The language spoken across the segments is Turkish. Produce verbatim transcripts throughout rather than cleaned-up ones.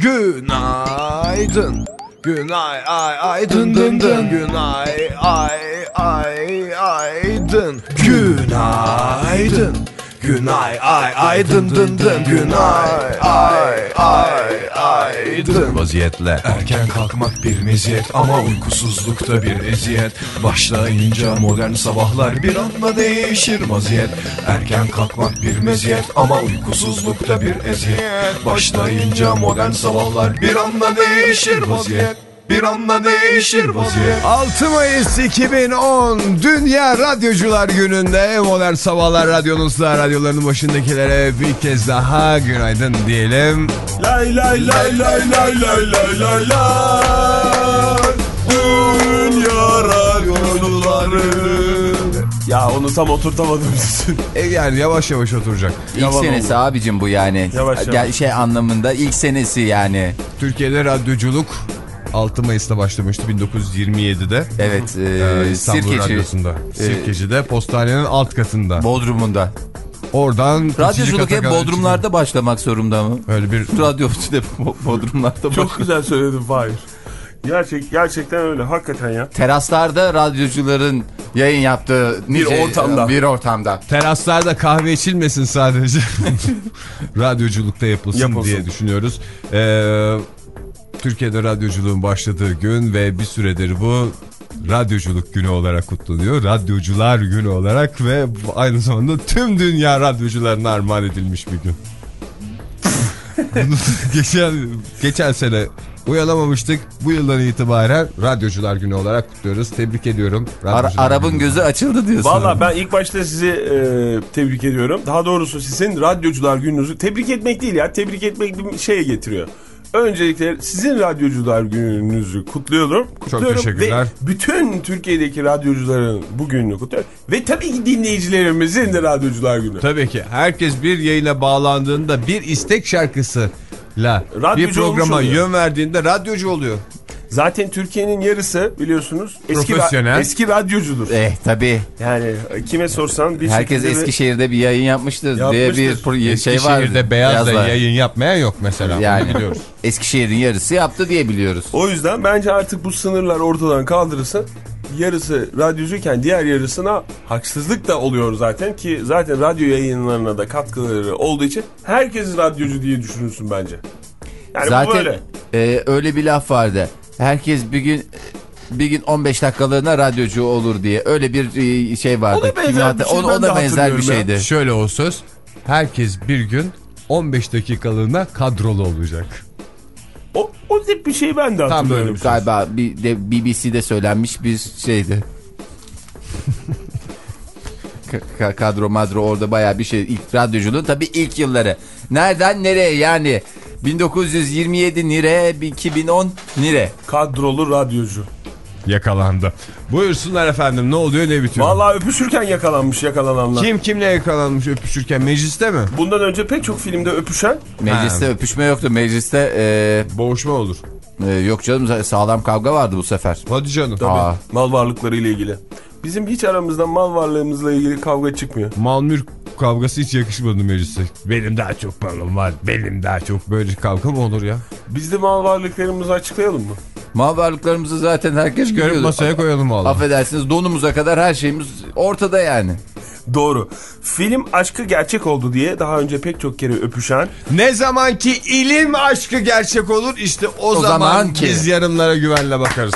Günaydın. Günay ay ay dın dın dın. Günay ay ay ay dın. Günaydın. Günay ay ay dın dın dın. Günay ay ay ay dın. Vaziyetle erken kalkmak bir meziyet ama uykusuzlukta bir eziyet. Başlayınca modern sabahlar bir anda değişir vaziyet. Erken kalkmak bir meziyet ama uykusuzlukta bir eziyet. Başlayınca modern sabahlar bir anda değişir vaziyet. Bir anda değişir vaziyet. altı Mayıs iki bin on Dünya Radyocular Günü'nde Modern Sabahlar Radyonuzda, radyolarının başındakilere bir kez daha günaydın diyelim. Lay lay lay lay lay lay lay lay lay. Dünya Radyocuları. Ya onu tam oturtamadım. E yani yavaş yavaş oturacak. İlk Yalan senesi oldu. abicim bu yani. Yavaş Gel- yavaş. Şey anlamında ilk senesi yani. Türkiye'de radyoculuk altı Mayıs'ta başlamıştı bin dokuz yüz yirmi yedide. Evet. E, Ee, İstanbul Sirkeci. Radyosu'nda. Sirkeci'de postanenin alt katında. Bodrum'unda. Oradan Radyoculuk hep kadar Bodrumlarda başlamak zorunda mı? öyle bir Radyoculuk hep Bodrumlarda Çok başlamak. güzel söyledin Fahir. Gerçek, gerçekten öyle hakikaten ya. Teraslarda radyocuların yayın yaptığı Bir ortamda. Bir ortamda. teraslarda kahve içilmesin sadece. Radyoculukta yapılsın, Yapılsın. diye düşünüyoruz. Ee, Türkiye'de radyoculuğun başladığı gün ve bir süredir bu radyoculuk günü olarak kutlanıyor. Radyocular günü olarak ve aynı zamanda tüm dünya radyocularına armağan edilmiş bir gün. geçen, geçen sene uyanamamıştık. Bu yıldan itibaren radyocular günü olarak kutluyoruz. Tebrik ediyorum. Ara, Arap'ın günü. gözü açıldı diyorsun. Valla ben ilk başta sizi e, tebrik ediyorum. Daha doğrusu sizin radyocular gününüzü tebrik etmek değil ya. Tebrik etmek bir şeye getiriyor. Öncelikle sizin radyocular gününüzü kutluyorum. kutluyorum teşekkürler. Ve bütün Türkiye'deki radyocuların bu gününü kutluyorum. Ve tabii ki dinleyicilerimizin de radyocular günü. Tabii ki herkes bir yayına bağlandığında bir istek şarkısıyla Radyocu bir programa olmuş oluyor. yön verdiğinde radyocu oluyor. Zaten Türkiye'nin yarısı biliyorsunuz eski, Profesyonel. ra- eski radyocudur. Eh tabii. Yani kime sorsan bir Herkes şekilde Eskişehir'de bir yayın yapmıştır, diye bir Yapmıştır. pro- şey var. Eskişehir'de beyaz da yazlar. yayın yapmayan yok mesela. Yani Bunu biliyoruz. Eskişehir'in yarısı yaptı diye biliyoruz. O yüzden bence artık bu sınırlar ortadan kaldırılsın. Yarısı radyocuyken diğer yarısına haksızlık da oluyor zaten ki zaten radyo yayınlarına da katkıları olduğu için herkes radyocu diye düşünürsün bence. Yani bu Zaten böyle. e, öyle bir laf vardı. Herkes bir gün bir gün on beş dakikalığına radyocu olur diye. Öyle bir e, şey vardı. Ona benzer Kimya- bir şey, ona, ben ona de benzer bir hatırlıyorum şeydi. Şöyle o söz. Herkes bir gün on beş dakikalığına kadrolu olacak. O, o tip bir şey ben de hatırlıyorum. böyle bir şey. Galiba bir de B B C'de söylenmiş bir şeydi. Ka- kadro madro orada bayağı bir şey. İlk radyoculuğun tabii ilk yılları. Nereden nereye yani? bin dokuz yüz yirmi yedi nire, iki bin on nire. Kadrolu radyocu. Yakalandı. Buyursunlar efendim, ne oluyor ne bitiyor? Vallahi öpüşürken yakalanmış yakalananlar. Kim kimle yakalanmış öpüşürken, mecliste mi? Bundan önce pek çok filmde öpüşen. Mecliste Ha. öpüşme yoktu. Mecliste e, Boğuşma olur. e, yok canım, sağlam kavga vardı bu sefer. Hadi canım. Tabii. Aa. Mal varlıkları ile ilgili. Bizim hiç aramızda mal varlığımızla ilgili kavga çıkmıyor. Mal mülk kavgası hiç yakışmadı mecliste. Benim daha çok malım var. Benim daha çok, böyle kavga mı olur ya? Biz de mal varlıklarımızı açıklayalım mı? Mal varlıklarımızı zaten herkes Görüp biliyordu. masaya koyalım valla. Affedersiniz, donumuza kadar her şeyimiz ortada yani. Doğru. Film aşkı gerçek oldu diye daha önce pek çok kere öpüşen. Ne zaman ki ilim aşkı gerçek olur, işte o, O zaman, zaman ki. biz yarınlara güvenle bakarız.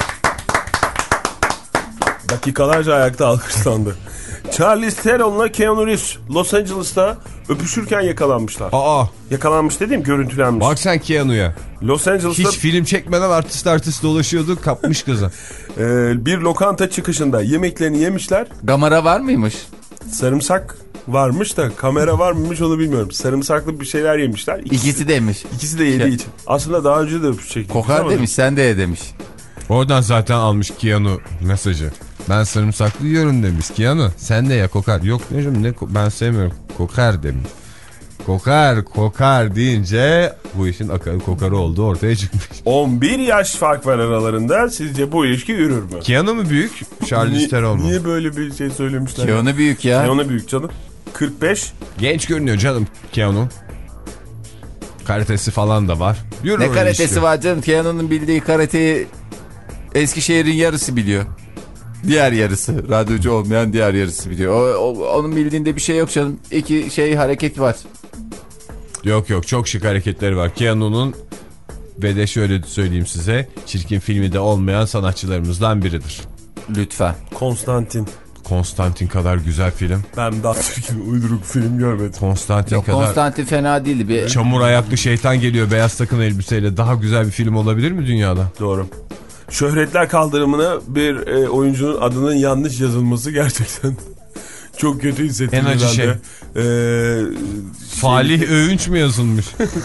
Dakikalarca ayakta alkışlandı. Charlize Theron'la Keanu Reeves Los Angeles'ta öpüşürken yakalanmışlar. Aa, Yakalanmış dediğim görüntülenmiş. bak sen Keanu'ya. Los Angeles'ta Hiç film çekmeden artist artist dolaşıyordu, kapmış kızı. e, bir lokanta çıkışında yemeklerini yemişler. Gamara var mıymış? Sarımsak varmış da kamera var mıymış onu bilmiyorum. Sarımsaklı bir şeyler yemişler. İkisi, İkisi demiş. ikisi de yediği için. Aslında daha önce de öpüşecektik. Kokar Ama demiş, sen de ye demiş. Oradan zaten almış Keanu mesajı. Ben sarımsaklı yiyorum demiş Keanu. Sen de ya, kokar. Yok ne, ne ben sevmiyorum. Kokar demiş. Kokar kokar deyince bu işin akarı kokarı olduğu ortaya çıkmış. on bir yaş fark var aralarında. Sizce bu ilişki yürür mü? Keanu mu büyük? Charlize Theron mu? Niye böyle bir şey söylemişler? Keanu büyük ya. Keanu büyük canım. kırk beş. Genç görünüyor canım Keanu. Karatesi falan da var. Yürü Ne karatesi işte. var canım? Keanu'nun bildiği karateyi Eskişehir'in yarısı biliyor. Diğer yarısı. Radyocu olmayan diğer yarısı biliyor. O, o, onun bildiğinde bir şey yok canım. İki şey hareket var. Yok yok, çok şık hareketleri var. Keanu'nun ve de şöyle söyleyeyim size, çirkin filmi de olmayan sanatçılarımızdan biridir. Lütfen. Konstantin. Konstantin kadar güzel film. Ben daha çirkin uyduruk film görmedim. Konstantin Yok, kadar Konstantin fena değildi. Bir... çamur ayaklı şeytan geliyor beyaz takım elbiseyle. Daha güzel bir film olabilir mi dünyada? Doğru. Şöhretler Kaldırımı'na bir e, oyuncunun adının yanlış yazılması gerçekten çok kötü hissettim. En acı şey. Ee, Falih Öğünç mü yazılmış?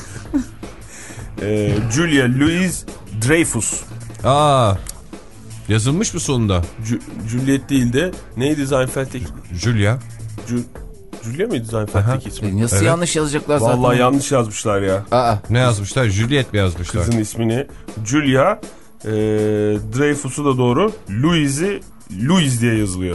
e, Julia Louis Dreyfus. Aa, yazılmış mı sonunda? Ju Juliet değil de neydi Seinfeld'teki? Julia. Ju Julia mıydı Seinfeld'teki ismi? Nasıl Evet. yanlış yazacaklar zaten? Vallahi yanlış yazmışlar ya. Aa. Ne yazmışlar? Juliet mi yazmışlar? Kızın ismini. Julia e, Dreyfus'u da doğru. Louis'i Louis diye yazılıyor.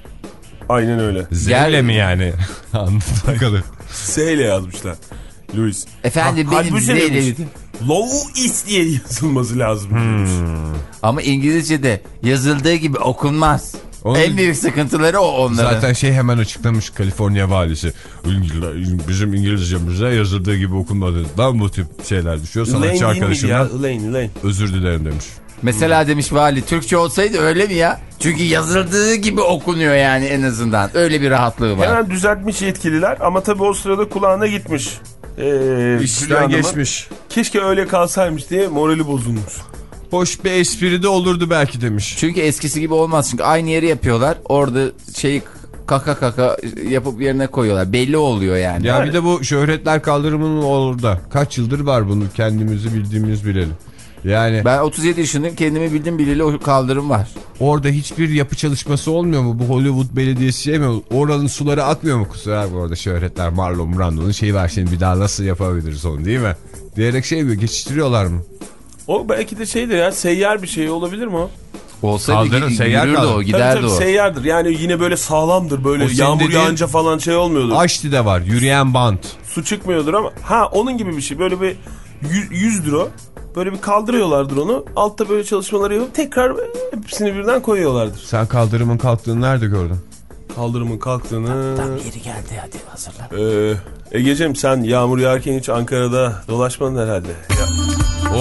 Aynen öyle. Z'yle Gel- mi yani? Anladım. S ile yazmışlar. Louis. Efendim Ha, benim halbuki Z'yle demiş. bitti. Louis diye yazılması lazım. Hmm. Ama İngilizce'de yazıldığı gibi okunmaz. Onun- En büyük sıkıntıları o onların. Zaten şey hemen açıklamış Kaliforniya valisi. İngiliz, bizim İngilizcemize yazıldığı gibi okunmadı. Ben bu tip şeyler düşüyor. Elaine Sanatçı değil miydi arkadaşımdan ya? Elaine, Elaine. özür dilerim demiş. Mesela demiş vali Türkçe olsaydı öyle mi ya? Çünkü yazıldığı gibi okunuyor yani en azından. Öyle bir rahatlığı var. Hemen düzeltmiş yetkililer ama tabii o sırada kulağına gitmiş. Ee, Hülya İşten Hanım'ın. geçmiş. Keşke öyle kalsaymış diye morali bozulmuş. Hoş bir espri de olurdu belki demiş. Çünkü eskisi gibi olmaz. Çünkü aynı yeri yapıyorlar. Orada şeyi kaka kaka yapıp yerine koyuyorlar. Belli oluyor yani. Ya bir de bu şöhretler kaldırımının orada. Kaç yıldır var bunu, kendimizi bildiğimiz bilelim. Yani Ben otuz yedi yaşındayım. Kendimi bildim bileli o kaldırım var. orada hiçbir yapı çalışması olmuyor mu? Bu Hollywood belediyesi şey mi? Oranın suları akmıyor mu kusura bakma, orada şöhretler Marlon Brando'nun şeyi var, şimdi bir daha nasıl yapabiliriz onu değil mi? Diyerek şey mi geçiştiriyorlar mı? O belki de şeydir ya, seyyar bir şey olabilir mi o? Olsaydı Kaldırın, gi- seyyar yürürdü kaldırın. o, Tabii giderdi tabii o. seyyardır. Yani yine böyle sağlamdır. Böyle O senin yağmur dediğin- yağınca falan şey olmuyordur. Aşti'de var yürüyen bant. Su çıkmıyordur ama. Ha, onun gibi bir şey. Böyle bir yüzdür o. Böyle bir kaldırıyorlardır onu. Altta böyle çalışmaları yapıp tekrar hepsini birden koyuyorlardır. Sen kaldırımın kalktığını nerede gördün? Kaldırımın kalktığını... Tam yeri geldi, hadi hazırlan. Ee, Egeciğim, sen yağmur yağarken hiç Ankara'da dolaşmadın herhalde. Ya.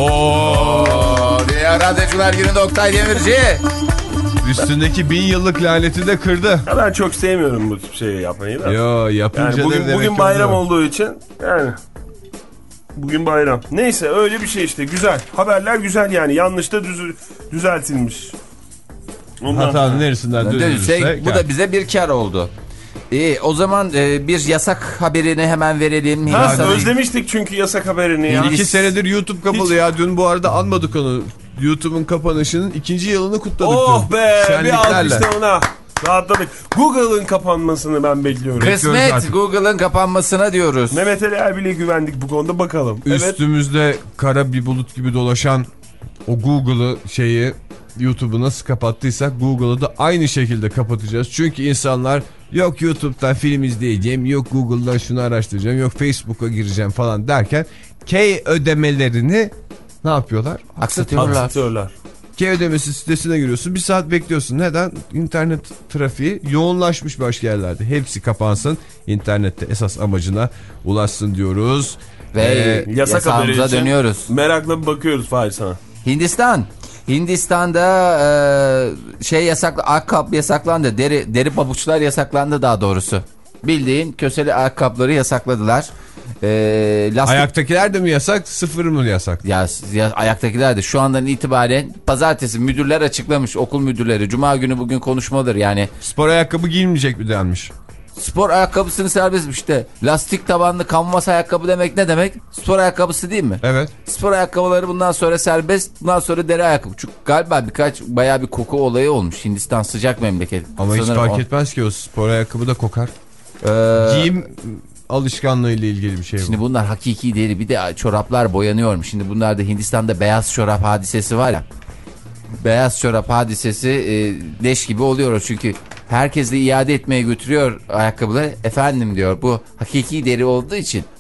Ooo Dünya Radyocular Günü'nde Oktay Demirci. Üstündeki bin yıllık laneti de kırdı. Ya ben çok sevmiyorum bu tip şeyi yapmayı da. Yo, yapınca Yani bugün, da demek bugün ki bayram oluyor. olduğu için yani bugün bayram. Neyse, öyle bir şey işte, güzel. Haberler güzel yani, yanlış da düz, düzeltilmiş. Ondan Hatanın neresinden dönülürse Dönüşsek, bu gel. da bize bir kar oldu. İyi, o zaman e, bir yasak haberini hemen verelim. Ha, Hindistan'ın- özlemiştik çünkü yasak haberini ya. İki senedir YouTube kapalı Hiç- ya. Dün bu arada anmadık onu. YouTube'un kapanışının ikinci yılını kutladık. Oh dün. be, bir Şenliklerle. alkış da ona. Rahatladık. Google'ın kapanmasını ben bekliyorum. Kısmet artık. Google'ın kapanmasına diyoruz. Mehmet Ali Erbil'e güvendik bu konuda, bakalım. Evet. Üstümüzde kara bir bulut gibi dolaşan o Google'ı şeyi, YouTube'u nasıl kapattıysak Google'ı da aynı şekilde kapatacağız. Çünkü insanlar yok YouTube'dan film izleyeceğim, yok Google'dan şunu araştıracağım, yok Facebook'a gireceğim falan derken K ödemelerini ne yapıyorlar? Aksatıyorlar. Aksatıyorlar. K ödemesi sitesine giriyorsun, bir saat bekliyorsun. Neden? İnternet trafiği yoğunlaşmış başka yerlerde. Hepsi kapansın, internette esas amacına ulaşsın diyoruz. Ve Ee, Yasak haberi yasağımıza için dönüyoruz. merakla bir bakıyoruz Fahir sana. Hindistan. Hindistan'da e, şey yasaklı, ayakkabı yasaklandı. Deri, deri pabuçlar yasaklandı daha doğrusu. Bildiğin köseli ayakkabıları yasakladılar. E, lastik... Ayaktakiler de mi yasak, sıfır mı yasak? Ya, ya ayaktakiler de şu andan itibaren pazartesi müdürler açıklamış, okul müdürleri. Cuma günü bugün konuşmadır yani. Spor ayakkabı giyilmeyecek mi denmiş? Spor ayakkabısını serbestmiş de. Lastik tabanlı kanvas ayakkabı demek ne demek? Spor ayakkabısı değil mi? Evet. Spor ayakkabıları bundan sonra serbest. Bundan sonra deri ayakkabı. Çünkü galiba birkaç bayağı bir koku olayı olmuş. Hindistan sıcak memleket. Ama hiç Sanırım fark o- etmez ki, o spor ayakkabı da kokar. Ee, Giyim alışkanlığı ile ilgili bir şey bu. Şimdi bunlar hakiki deri, bir de çoraplar boyanıyormuş. Şimdi bunlarda Hindistan'da beyaz çorap hadisesi var ya. Beyaz çorap hadisesi e, leş gibi oluyor çünkü herkes de iade etmeye götürüyor ayakkabıları. Efendim diyor, bu hakiki deri olduğu için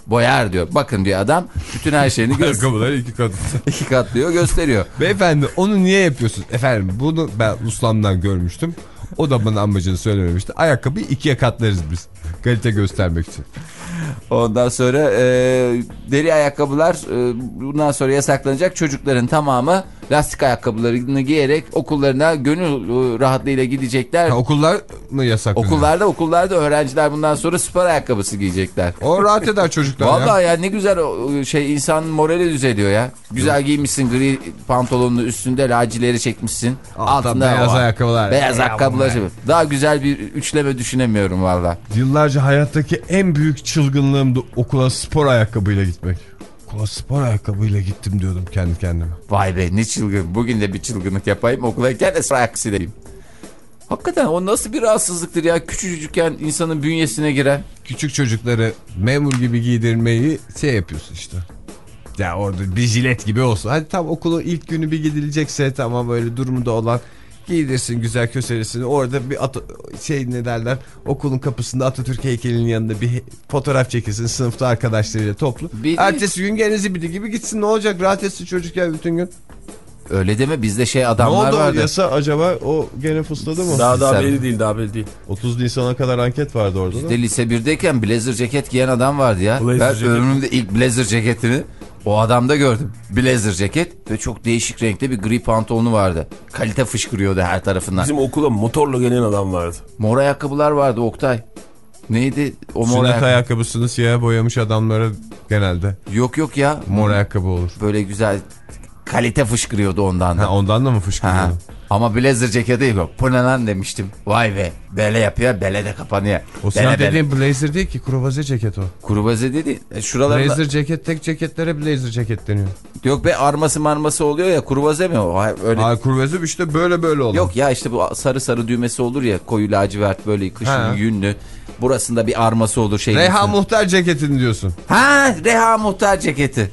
boyar diyor. Bakın diyor adam bütün her şeyini göz Ayakkabıları iki kat. iki katlıyor gösteriyor. Beyefendi onu niye yapıyorsun? Efendim bunu ben ustamdan görmüştüm. O da bana amacını söylememişti. Ayakkabıyı ikiye katlarız biz. Kalite göstermek için. Ondan sonra e, deri ayakkabılar e, bundan sonra yasaklanacak. Çocukların tamamı lastik ayakkabılarını giyerek okullarına gönül e, rahatlığıyla gidecekler. Ha, okullar mı yasaklanıyor? Okullarda okullarda öğrenciler bundan sonra spor ayakkabısı giyecekler. O rahat eder çocuklar. Vallahi ya. ya ne güzel o şey insanın morali düzeliyor ya. Güzel giymişsin gri pantolonun üstünde lacileri çekmişsin. Alttan Altında beyaz o- ayakkabılar. Beyaz Ya ayakkabılar. bunlar. Daha güzel bir üçleme düşünemiyorum valla. Yıllarca hayattaki en büyük çılgınlığımdı okula spor ayakkabıyla gitmek. Okula spor ayakkabıyla gittim diyordum kendi kendime. Vay be ne çılgın. Bugün de bir çılgınlık yapayım okuldayken de spor ayakkabısıyla gideyim. Hakikaten o nasıl bir rahatsızlıktır ya. Küçücükken insanın bünyesine giren. Küçük çocukları memur gibi giydirmeyi şey yapıyorsun işte. Ya orada bir jilet gibi olsun. Hadi tam okulun ilk günü bir gidilecekse tamam böyle durumda olan giydirsin güzel köselisini. Orada bir at şey ne derler okulun kapısında Atatürk heykelinin yanında bir fotoğraf çekilsin sınıfta arkadaşlarıyla toplu. Bir Ertesi gün gene zibidi gibi gitsin ne olacak rahat etsin çocuk ya bütün gün. Öyle deme bizde şey Ne adamlar oldu vardı. yasa acaba o gene fısladı mı? Daha daha Sen- belli değil daha belli değil. otuz Nisan'a kadar anket vardı orada da. Bizde lise birdeyken blazer ceket giyen adam vardı ya. Blazer ben ceket. ömrümde ilk blazer ceketini o adamda gördüm. Blazer ceket ve çok değişik renkte bir gri pantolonu vardı. Kalite fışkırıyordu her tarafından. Bizim okula motorla gelen adam vardı. Mor ayakkabılar vardı Oktay. Neydi o mor Sünnet ayakkabı? ayakkabısını siyah boyamış adamlara genelde Yok yok ya. mor ayakkabı olur. Böyle güzel kalite fışkırıyordu ondan da. Ha, ondan da mı Ha. fışkırıyor? Ama blazer ceketi yok. Bu ne lan demiştim. Vay be. Bele yapıyor, bele de kapanıyor. O senin Bele, bele. dediğin blazer değil ki kruvaze ceket o. Kuruvaze dedi. E, şuralarında... Blazer ceket tek ceketlere blazer ceket deniyor. Yok be arması marması oluyor ya kuruvaze mi o? Hayır, öyle. Aa, kruvaze işte böyle böyle olan. Yok ya işte bu sarı sarı düğmesi olur ya koyu lacivert böyle kışın Ha. yünlü. Burasında bir arması olur şey. Reha Muhtar ceketini diyorsun. Ha Reha Muhtar ceketi.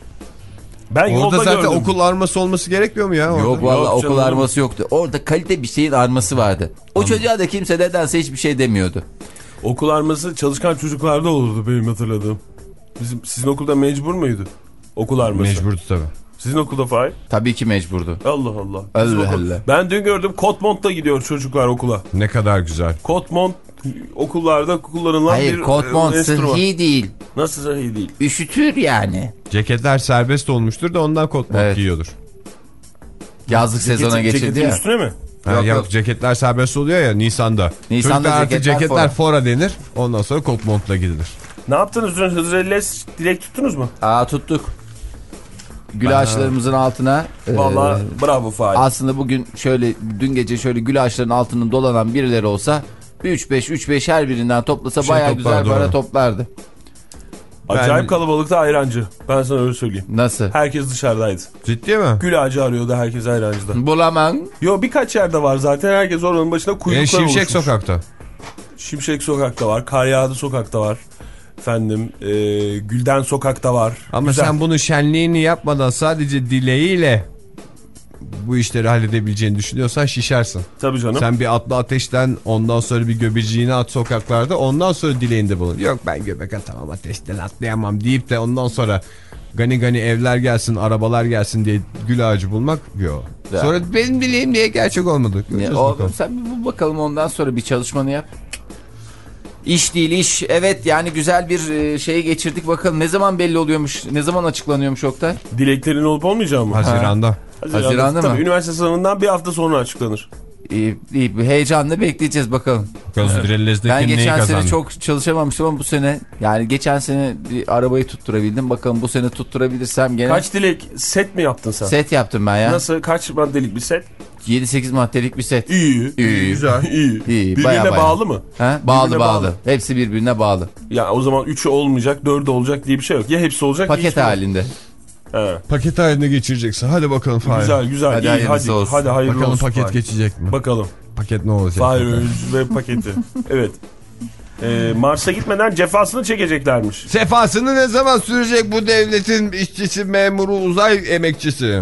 Ben Orada yolda zaten gördüm. okul arması olması gerekmiyor mu ya? Orada? Yok valla Yok okul canım. arması yoktu. Orada kalite bir şeyin arması vardı. O çocuğa da kimse nedense hiçbir şey demiyordu. Okul arması çalışkan çocuklarda olurdu benim hatırladığım. Bizim sizin okulda mecbur muydu? Okul arması. Mecburdu tabii. Sizin okulda Fahir? Tabii ki mecburdu. Allah Allah. Bizim Allah okul- Allah. Ben dün gördüm kot montla gidiyor çocuklar okula. Ne kadar güzel. Kot mont okullarda kullanılan Hayır bir kot e, mont enstrüman. sıhhi değil. Nasıl sahi değil? Üşütür yani. Ceketler serbest olmuştur da ondan kot mont Evet. giyiyordur. Yazlık sezona Ceketi- geçildi ceketin ya. üstüne mi? Ha, Yok, yok, yok. ceketler serbest oluyor ya Nisan'da. Nisan'da Çocuklar artık ceketler ceketler fora. fora denir. Ondan sonra kot montla gidilir. Ne yaptınız dün Hızrellez direkt tuttunuz mu? Aa tuttuk. Gül ağaçlarımızın altına. e, Vallahi bravo Fahir. aslında bugün şöyle dün gece şöyle gül ağaçlarının altının dolanan birileri olsa üç beş üç beş her birinden toplasa Bir şey bayağı toplar, güzel para doğru. toplardı. Acayip Ben- kalabalıkta ayrancı. Ben sana öyle söyleyeyim. Nasıl? Herkes dışarıdaydı. Ciddi mi? Gül ağacı arıyordu herkes ayrancıda. Bulamam. Yo birkaç yerde var zaten herkes oranın başına Yani kuyruklar Şimşek oluşmuş. Sokak'ta. Şimşek Sokak'ta var. Kar Yağdı Sokak'ta var. Efendim e, Gülden Sokak'ta var. Ama Güzel. sen bunun şenliğini yapmadan sadece dileğiyle bu işleri halledebileceğini düşünüyorsan şişersin. Tabii canım. Sen bir atlı ateşten ondan sonra bir göbeciğini at sokaklarda ondan sonra dileğinde bulun. Yok ben göbek atamam ateşten atlayamam deyip de ondan sonra gani gani evler gelsin arabalar gelsin diye gül ağacı bulmak yok. Ya. Sonra benim dileğim diye gerçek olmadı. Ne, Göreceğiz o, bakalım. sen bir bul bakalım ondan sonra bir çalışmanı yap. İş değil iş. Evet yani güzel bir e, şey geçirdik bakalım. Ne zaman belli oluyormuş? Ne zaman açıklanıyormuş Oktay? Dileklerin olup olmayacağı mı? Haziran'da. Haziran'da tabii, mı? Üniversite sınavından bir hafta sonra açıklanır. İyi, iyi, heyecanla bekleyeceğiz bakalım. Gözdirellezdeki Ben neyi geçen kazandı? sene çok çalışamamıştım ama bu sene yani geçen sene bir arabayı tutturabildim. Bakalım bu sene tutturabilirsem gene Kaç dilek set mi yaptın sen? set yaptım ben ya. Nasıl kaç maddelik bir set? yedi sekiz maddelik bir set. İyi. İyi. Güzel. İyi. İyi, Birbirine baya baya. bağlı mı? Ha? Bağlı Birbirine bağlı. bağlı. Hepsi birbirine bağlı. Ya o zaman üçü olmayacak, dördü olacak diye bir şey yok. Ya hepsi olacak ya Paket hiçbiri yok. halinde. He. Paket haline geçireceksin. Hadi bakalım Fahir. Güzel güzel. Hadi İyi, hayırlısı hadi, olsun. hadi hayırlı Bakalım olsun. paket Fahir. geçecek mi? Bakalım. Paket ne olacak? Fahir bakalım. Öğünç ve paketi. Evet. Ee, Mars'a gitmeden cefasını çekeceklermiş. Sefasını ne zaman sürecek bu devletin işçisi, memuru, uzay emekçisi?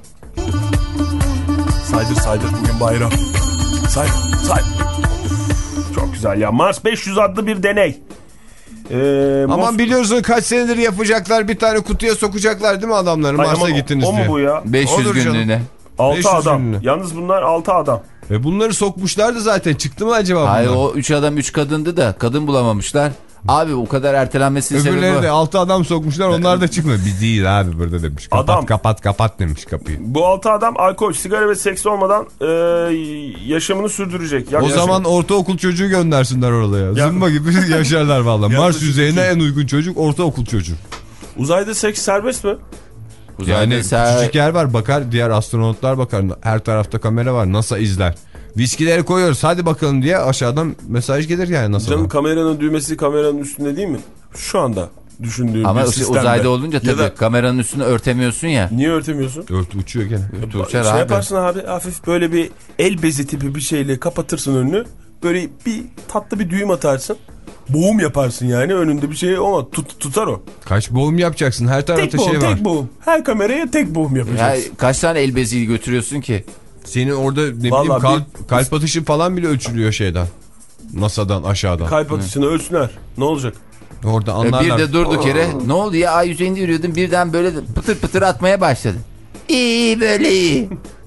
Saydır saydır bugün bayram. Say say. Çok güzel ya. Mars beş yüz adlı bir deney. Ee, Aman Mos- biliyorsun kaç senedir yapacaklar, bir tane kutuya sokacaklar değil mi adamları? Ay, Mars'a aman, gittiniz o diye. mu bu ya? beş yüz Olur canım. günlüğüne. altı beş yüz adam. günlüğüne. Yalnız bunlar altı adam. E bunları sokmuşlardı zaten, çıktı mı acaba bunlar? Hayır, o üç adam üç kadındı da kadın bulamamışlar. Abi o kadar ertelenmesinin sebebi Öbürleri de bu. altı adam sokmuşlar, onlar da çıkmıyor. Biz değil abi burada demiş. Kapat Adam. kapat kapat demiş kapıyı. Bu altı adam alkol, sigara ve seks olmadan e, yaşamını sürdürecek. Ya, O yaşam- zaman ortaokul çocuğu göndersinler oraya. Ya- Zımba gibi yaşarlar valla. Mars Yaklaşık yüzeyine en uygun çocuk ortaokul çocuğu. Uzayda seks serbest mi? Uzayda Yani sen- küçücük yer var, bakar, diğer astronotlar bakar. Her tarafta kamera var, NASA izler. Viskileri koyuyoruz hadi bakalım diye aşağıdan mesaj gelir yani NASA'dan. Canım kameranın düğmesi kameranın üstünde değil mi? Şu anda düşündüğüm Ama bir o- sistemde. uzayda olunca Ya tabii da kameranın üstünü örtemiyorsun ya. niye örtemiyorsun? Örtü uçuyor gene. Tuğçer şey abi. yaparsın abi, hafif böyle bir el bezi tipi bir şeyle kapatırsın önünü. Böyle bir tatlı bir düğüm atarsın. Boğum yaparsın yani, önünde bir şey ama tut, tutar o. Kaç boğum yapacaksın, her Tek tarafta boğum, şey var. tek boğum. Her kameraya tek boğum Ya, yapacaksın. kaç tane el beziyi götürüyorsun ki? Senin orada ne bileyim Vallahi kalp, bir- kalp atışı falan bile ölçülüyor şeyden. NASA'dan aşağıdan. Kalp atışını ölsünler. Ne olacak? Orada E, anlarlar. Bir de durduk yere ne oldu ya, ay yüzeyinde yürüyordun birden böyle pıtır pıtır atmaya başladı. İyi böyle iyi.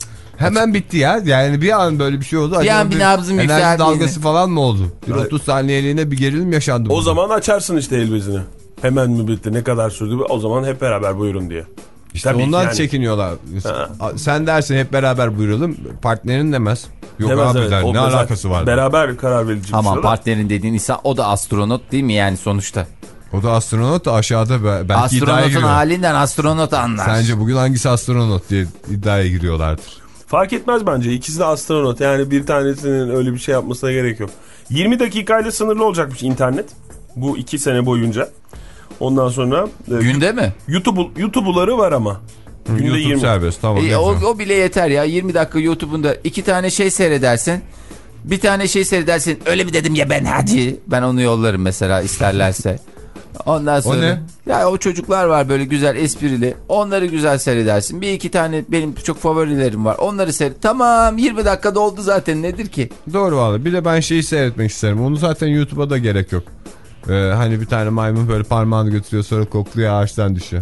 Hemen bitti ya. Yani bir an böyle bir şey oldu. Bir Acaba an bir nabzım enerji yükseldi dalgası yine. falan mı oldu? Bir Hayır. otuz saniyeliğine bir gerilim yaşandı. O burada. zaman açarsın işte el bezini. Hemen mi bitti, ne kadar sürdü, o zaman hep beraber buyurun diye. İşte Tabii ondan yani. çekiniyorlar. Ha. Sen dersin hep beraber buyuralım. Partnerin demez. Yok Demez, abi evet. der. O Ne mesela alakası var? Beraber karar verici bir Ama şey. partnerin dediğin insan o da astronot değil mi yani sonuçta? O da astronot da aşağıda be- belki iddiaya Astronotun giriyor. halinden astronot anlar. Sence bugün hangisi astronot diye iddiaya giriyorlardır. Fark etmez bence. İkisi de astronot. Yani bir tanesinin öyle bir şey yapmasına gerek yok. yirmi dakikayla sınırlı olacakmış internet. Bu iki sene boyunca. Ondan sonra e, Günde mi? YouTube YouTube'ları var ama. Günde YouTube yirmi. serbest tamam. E, ne o, güzel. o bile yeter ya. yirmi dakika YouTube'unda iki tane şey seyredersin. Bir tane şey seyredersin. Öyle mi dedim ya ben, hadi. Ben onu yollarım mesela isterlerse. Ondan sonra. ne? Ya o çocuklar var böyle güzel esprili. Onları güzel seyredersin. Bir iki tane benim çok favorilerim var. Onları seyret. Tamam, yirmi dakika doldu zaten, nedir ki? Doğru valla. Bir de ben şeyi seyretmek isterim. Onu zaten YouTube'a da gerek yok. Ee, hani bir tane maymun böyle parmağını götürüyor, sonra kokluyor, ağaçtan düşüyor.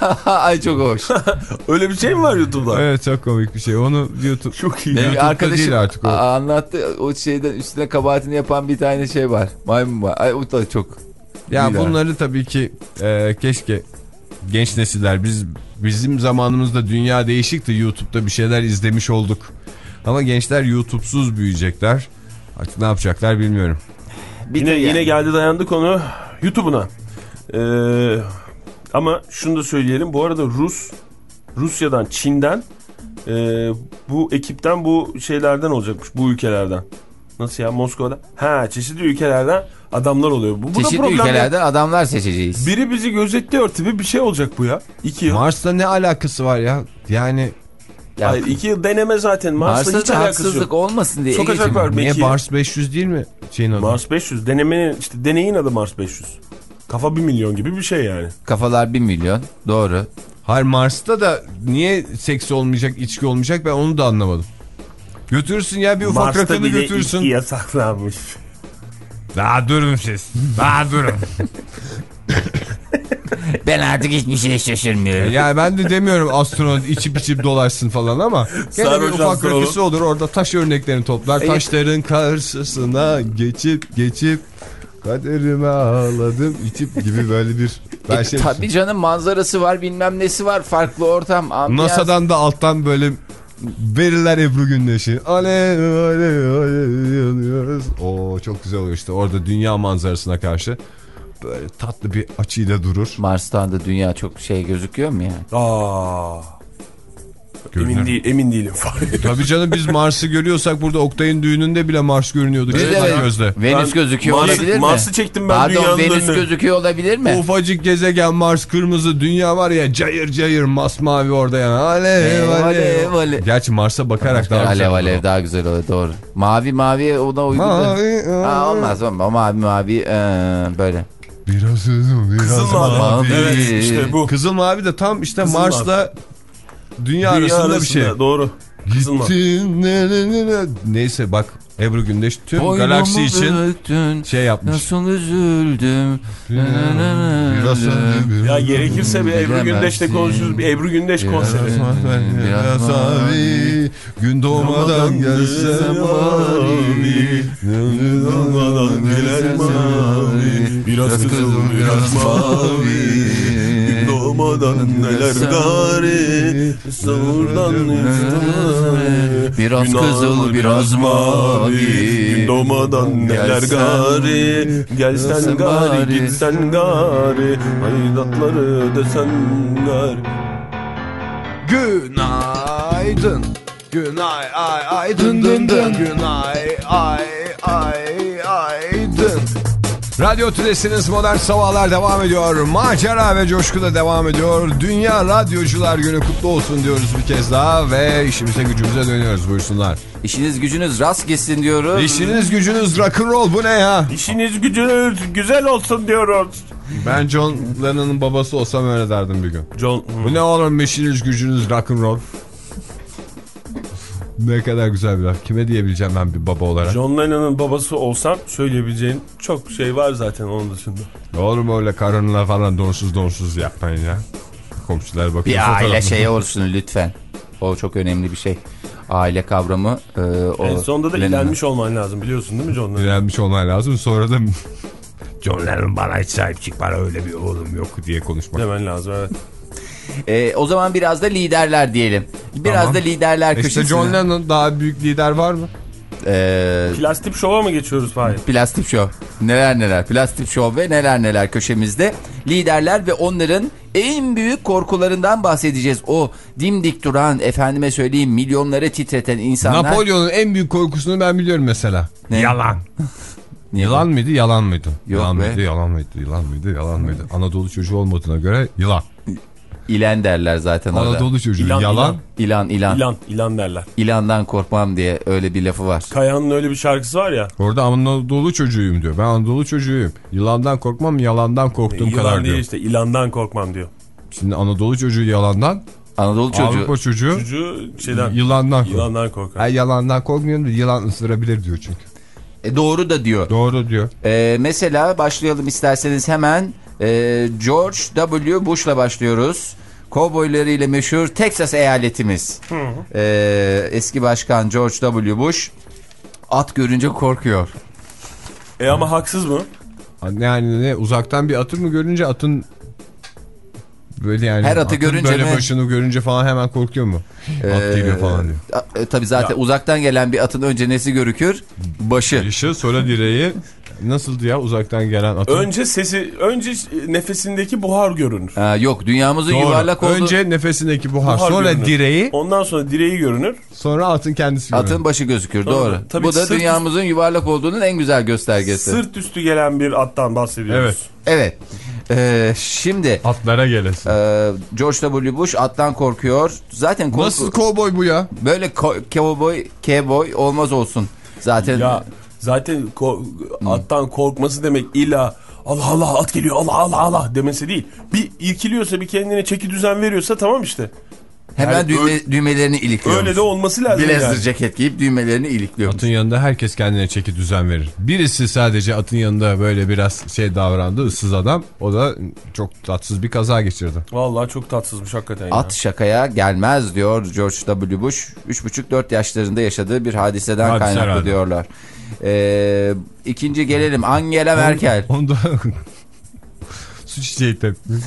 Ay çok hoş. Öyle bir şey mi var YouTube'da? Evet, çok komik bir şey. Onu YouTube... Çok iyi. Benim YouTube'da arkadaşım değil artık o. a- anlattı. O şeyden üstüne kabahatini yapan bir tane şey var. Maymun var. Ay o da çok. Ya İyi bunları tabii ki e, keşke genç nesiller, biz bizim zamanımızda dünya değişikti, YouTube'da bir şeyler izlemiş olduk. Ama gençler YouTube'suz büyüyecekler. Artık ne yapacaklar bilmiyorum. Bir Yine de yani. yine geldi dayandı konu YouTube'una. Ee, ama şunu da söyleyelim. Bu arada Rus, Rusya'dan, Çin'den, e, bu ekipten, bu şeylerden olacakmış. Bu ülkelerden. Nasıl ya, Moskova'da? Ha, çeşitli ülkelerden adamlar oluyor. Bu, bu da Çeşitli problem ya. ülkelerden adamlar seçeceğiz. Biri bizi gözetliyor tipi bir şey olacak bu ya. İki yıl. Mars'la ne alakası var ya? Yani Ya, Hayır, iki yıl deneme zaten. Mars'la Mars'ta hiç da alakası haksızlık yok. olmasın diye. Sokacak Egeciğim. var. niye Belki- Mars beş yüz değil mi şeyin adı? Mars beş yüz. Denemenin, işte deneyin adı Mars beş yüz. Kafa bir milyon gibi bir şey yani. Kafalar bir milyon. Doğru. Hayır, Mars'ta da niye seks olmayacak, içki olmayacak, ben onu da anlamadım. Götürürsün ya, bir ufak Mars'ta rakını bile götürürsün. içki yasaklanmış. Daha durun siz. Daha durun. Ben artık hiçbir şeye şaşırmıyorum. Yani ben de demiyorum astronot içip içip dolaşsın falan ama gene bir Sarhoş ufak astronot. rakısı olur, orada taş örneklerini toplar, taşların karşısına geçip geçip kaderime ağladım içip gibi böyle bir ben E, şey tabii canım, manzarası var, bilmem nesi var, farklı ortam, ambiyans. NASA'dan da alttan böyle verirler Ebru Gündeş'i. Alev alev alev yanıyoruz. Oo, çok güzel oluyor işte orada dünya manzarasına karşı böyle tatlı bir açıyla durur. Mars'tan da dünya çok şey gözüküyor mu yani? Aa. Görünür. Emin, değil, emin değilim. Tabii canım, biz Mars'ı görüyorsak burada Oktay'ın düğününde bile Mars görünüyordu. Bir Evet, de gözle. Venüs Ben gözüküyor Mars'ı- olabilir mi? Mars'ı çektim ben Pardon, dünyanın Venüs önüne. gözüküyor olabilir mi? Ufacık gezegen Mars kırmızı, dünya var ya cayır cayır masmavi orada yani. Alev Ee, alev. alev, alev. Gerçi Mars'a bakarak daha alev güzel. alev daha güzel oluyor, doğru. Mavi mavi ona uygun da. Mavi, Ha, olmaz olmaz. Mavi mavi ee, böyle. Biraz hızlı, biraz Kızıl mavi. Mavi. Evet, işte bu. Kızıl mavi de tam işte Kızıl Mars'la dünya, Dünya arasında, arasında bir şey. doğru. Kızıl mavi. Gittin, ne, ne, ne, ne. Neyse bak, Ebru Gündeş tüm Boynumu galaksi için büktün, şey yapmış. nasıl üzüldüm. Biraz Ya gerekirse bir Ebru Gündeş'le konuşuruz. Bir Ebru Gündeş konseri. Biraz mavi, gün doğmadan gelse mavi, gün doğmadan gelir mavi, biraz kızıl biraz mavi, gün doğmadan neler gari, savurdan biraz kızıl biraz mavi, gün doğmadan neler gari, gelsen gari gitsen gari, haydatları desen gari. Günaydın. Günay ay ay dın dın dın. Günay ay ay ay dın. Radyo Tülesi'niz Modern Sabahlar devam ediyor. Macera ve coşku da devam ediyor. Dünya Radyocular Günü kutlu olsun diyoruz bir kez daha ve işimize gücümüze dönüyoruz, buyursunlar. İşiniz gücünüz rast gitsin diyoruz. İşiniz gücünüz rock'n'roll, bu ne ya? İşiniz gücünüz güzel olsun diyoruz. Ben John Lennon'ın babası olsam öyle derdim bir gün. John, Bu ne oğlum, işiniz gücünüz rock'n'roll. Ne kadar güzel bir laf. Kime diyebileceğim ben bir baba olarak? John Lennon'ın babası olsam söyleyebileceğin çok şey var zaten onun dışında. Olur mu öyle karınla falan donsuz donsuz yapmayın ya. Komşular bakıyor. Bir aile şeyi olsun lütfen. O çok önemli bir şey. Aile kavramı. E, o en sonunda da Lennon'ın. ilenmiş olman lazım, biliyorsun değil mi John Lennon? İlenmiş olman lazım. Sonra da John Lennon bana hiç sahip çık, bana öyle bir oğlum yok diye konuşmak. Demen lazım, evet. E, o zaman biraz da liderler diyelim. Biraz Tamam. da liderler İşte köşesine. John Lennon, daha büyük lider var mı? E, Plastik şova mı geçiyoruz Fahir? Plastik Show. Neler neler. Plastik Show ve neler neler köşemizde. Liderler ve onların en büyük korkularından bahsedeceğiz. O dimdik duran, efendime söyleyeyim, milyonları titreten insanlar. Napolyon'un en büyük korkusunu ben biliyorum mesela. Ne? Yalan. Yılan mıydı, yalan mıydı? Yok yalan be. mıydı, yalan mıydı, yalan mıydı, yalan mıydı? Anadolu çocuğu olmadığına göre yılan. İlan derler zaten orada. Anadolu çocuğu İlan, yalan. İlan, ilan. İlan, ilan derler. İlandan korkmam diye öyle bir lafı var. Kayahan'ın öyle bir şarkısı var ya. Orada Anadolu çocuğuyum diyor. Ben Anadolu çocuğuyum. Yılandan korkmam, yalandan korktuğum Yılan kadar değil diyor. işte, ilandan korkmam diyor. Şimdi Anadolu çocuğu yalandan, Anadolu çocuğu. Avrupa çocuğu Çocuğu şeyden, yılandan korkar. yılandan korkar. Ay, yalandan korkmuyorum da yılan ısırabilir diyor çünkü. E, doğru da diyor. Doğru diyor. E, mesela başlayalım isterseniz hemen. E, George W. Bush'la başlıyoruz. Kovboylarıyla meşhur Texas eyaletimiz. Hı hı. E, eski başkan George W. Bush at görünce korkuyor. E ama haksız mı? Yani ne, uzaktan bir atı mı görünce atın böyle yani her atı atın görünce böyle mi? başını görünce falan hemen korkuyor mu? Ee, At geliyor falan diyor. E, tabii zaten Ya. uzaktan gelen bir atın önce nesi görükür? Başı. Yaşı, sonra direği. Nasıldı ya uzaktan gelen atın? Önce sesi, önce nefesindeki buhar görünür. Ha, yok, dünyamızın Doğru. yuvarlak olduğu. Önce nefesindeki buhar, Buhar sonra görünür. direği, Ondan sonra direği görünür. sonra atın kendisi görünür. Atın başı gözükür, Doğru. doğru. Tabii Bu da sırt- dünyamızın yuvarlak olduğunun en güzel göstergesi. Sırt üstü gelen bir attan bahsediyoruz. Evet. Evet. Ee, şimdi Atlara gelesin. e, George W. Bush attan korkuyor. Zaten korku... Nasıl kovboy bu ya? Böyle ko- cowboy, cowboy olmaz olsun. Zaten Ya zaten ko- attan korkması demek illa Allah Allah at geliyor Allah Allah Allah demesi değil. Bir irkiliyorsa, bir kendine çeki düzen veriyorsa tamam işte. hemen yani düğme, öyle- düğmelerini ilikliyor. Öyle de olması lazım Blazer yani. ceket giyip düğmelerini ilikliyor. Atın yanında herkes kendine çeki düzen verir. Birisi sadece atın yanında böyle biraz şey davrandı, ıssız adam. O da çok tatsız bir kaza geçirdi. Vallahi çok tatsızmış hakikaten. At ya. şakaya gelmez diyor George W. Bush. üç buçuk dört yaşlarında yaşadığı bir hadiseden Hadise kaynaklı herhalde. diyorlar. Ee, ikinci gelelim Angela Merkel. Onda su çiçeği tepmiş.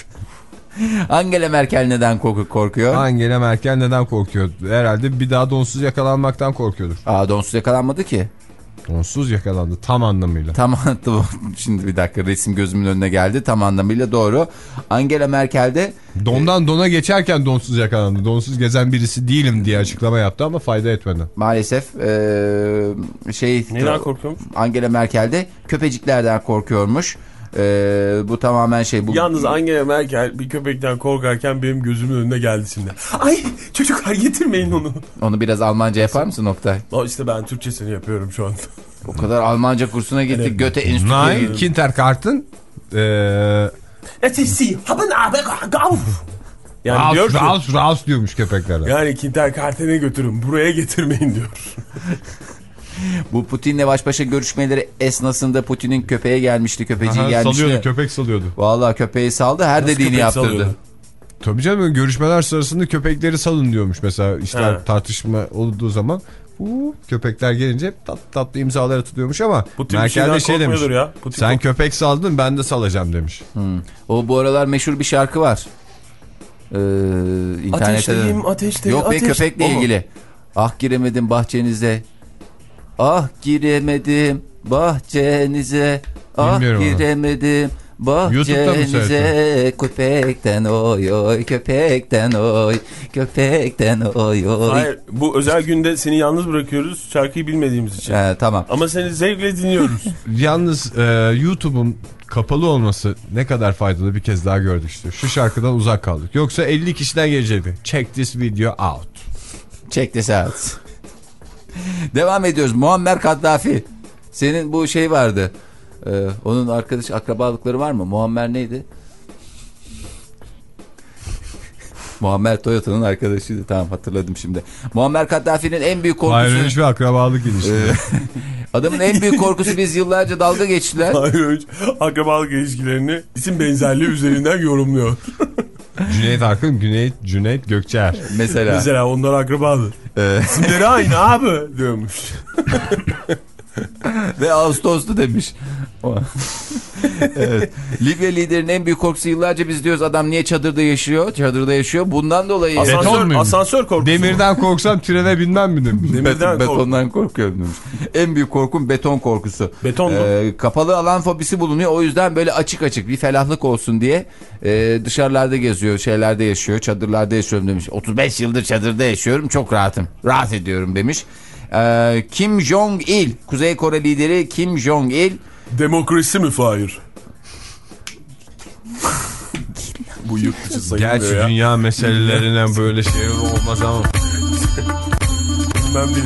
Angela Merkel neden korku korkuyor? Angela Merkel neden korkuyor? Herhalde bir daha donsuz yakalanmaktan korkuyordur. Aa, donsuz yakalanmadı ki. Donsuz yakalandı tam anlamıyla. Tam şimdi bir dakika, resim gözümün önüne geldi. Tam anlamıyla doğru. Angela Merkel de Dondan dona geçerken donsuz yakalandı. Donsuz gezen birisi değilim diye açıklama yaptı ama fayda etmedi. maalesef e, şey Neden korkuyormuş? Angela Merkel de köpeciklerden korkuyormuş. E, bu tamamen şey bu. Yalnız Angela Merkel bir köpekten korkarken benim gözümün önüne geldi şimdi. Ay çocuklar getirmeyin onu. Onu biraz Almanca yapar mısın Oktay? O işte ben Türkçesini yapıyorum şu anda. O kadar Almanca kursuna gittik. Evet. Göte Enstitü'ye Nein, gittik. Kindergarten. Eee... Etisi haben aber gauf. Yani Raus, diyor ki, raus, raus diyormuş köpeklere. yani Kindergarten'e götürün, buraya getirmeyin diyor. Bu Putin'le baş başa görüşmeleri esnasında Putin'in köpeğe gelmişti. Köpeciği Aha, gelmişti. Salıyordu, köpek salıyordu. Vallahi köpeği saldı, her Nasıl dediğini yaptırdı. Salıyordu? Tabii canım, görüşmeler sırasında köpekleri salın diyormuş mesela, işler He. tartışma olduğu zaman. Uu, köpekler gelince tatlı tatlı imzalar atılıyormuş ama Putin Merkel de şey demiş. Ya. Putin Sen kork- köpek saldın, ben de salacağım demiş. Hmm. O bu aralar meşhur bir şarkı var. Ee, internette Ateşteyim, ateşteyim, Yok be, ateş. köpekle O mu? ilgili. Ah giremedim bahçenize. Ah giremedim bahçenize. Ah Bilmiyorum onu. giremedim YouTube'da mı bahçenize. Köpekten oy oy, köpekten oy, köpekten oy oy. Hayır, bu özel günde seni yalnız bırakıyoruz şarkıyı bilmediğimiz için. He, tamam. Ama seni zevkle dinliyoruz. Yalnız e, YouTube'un kapalı olması ne kadar faydalı bir kez daha gördük işte. Şu şarkıdan uzak kaldık. Yoksa elli kişiden gelecekti. Check this video out. Check this out. Devam ediyoruz. Muammer Kaddafi. Senin bu şey vardı. Ee, onun arkadaş akrabalıkları var mı? Muammer neydi? Muammer Toyota'nın arkadaşıydı. Tamam, hatırladım şimdi. Muammer Kaddafi'nin en büyük korkusu... Ayrılmış ve akrabalık ilişkisi. Adamın en büyük korkusu, biz yıllarca dalga geçtiler. Hayır, akrabalık ilişkilerini isim benzerliği üzerinden yorumluyor. Cüneyt Arkın, Güneyt, Cüneyt Gökçer. Mesela. Mesela onlar akrabadır. Ee, İsimleri aynı abi diyormuş. Ve Ağustos'tu demiş. Evet. Libya liderinin en büyük korkusu, yıllarca biz diyoruz adam niye çadırda yaşıyor? Çadırda yaşıyor. Bundan dolayı... Beton Asansör, muyum? asansör korkusu. Demirden korksam trene binmem mi demiş. Demirden Betondan korkuyorum demiş. En büyük korkum beton korkusu. Beton mu? Ee, kapalı alan fobisi bulunuyor. O yüzden böyle açık açık bir ferahlık olsun diye e, dışarılarda geziyor, şeylerde yaşıyor, çadırlarda yaşıyorum demiş. otuz beş yıldır çadırda yaşıyorum, çok rahatım. Rahat ediyorum demiş. Ee, Kim Jong-il, Kuzey Kore lideri Kim Jong-il. Demokrasi mi Fahir? Bu yurt dışı sayılmıyor Gerçi ya. dünya meselelerine böyle şey olmaz ama. Ben değilim.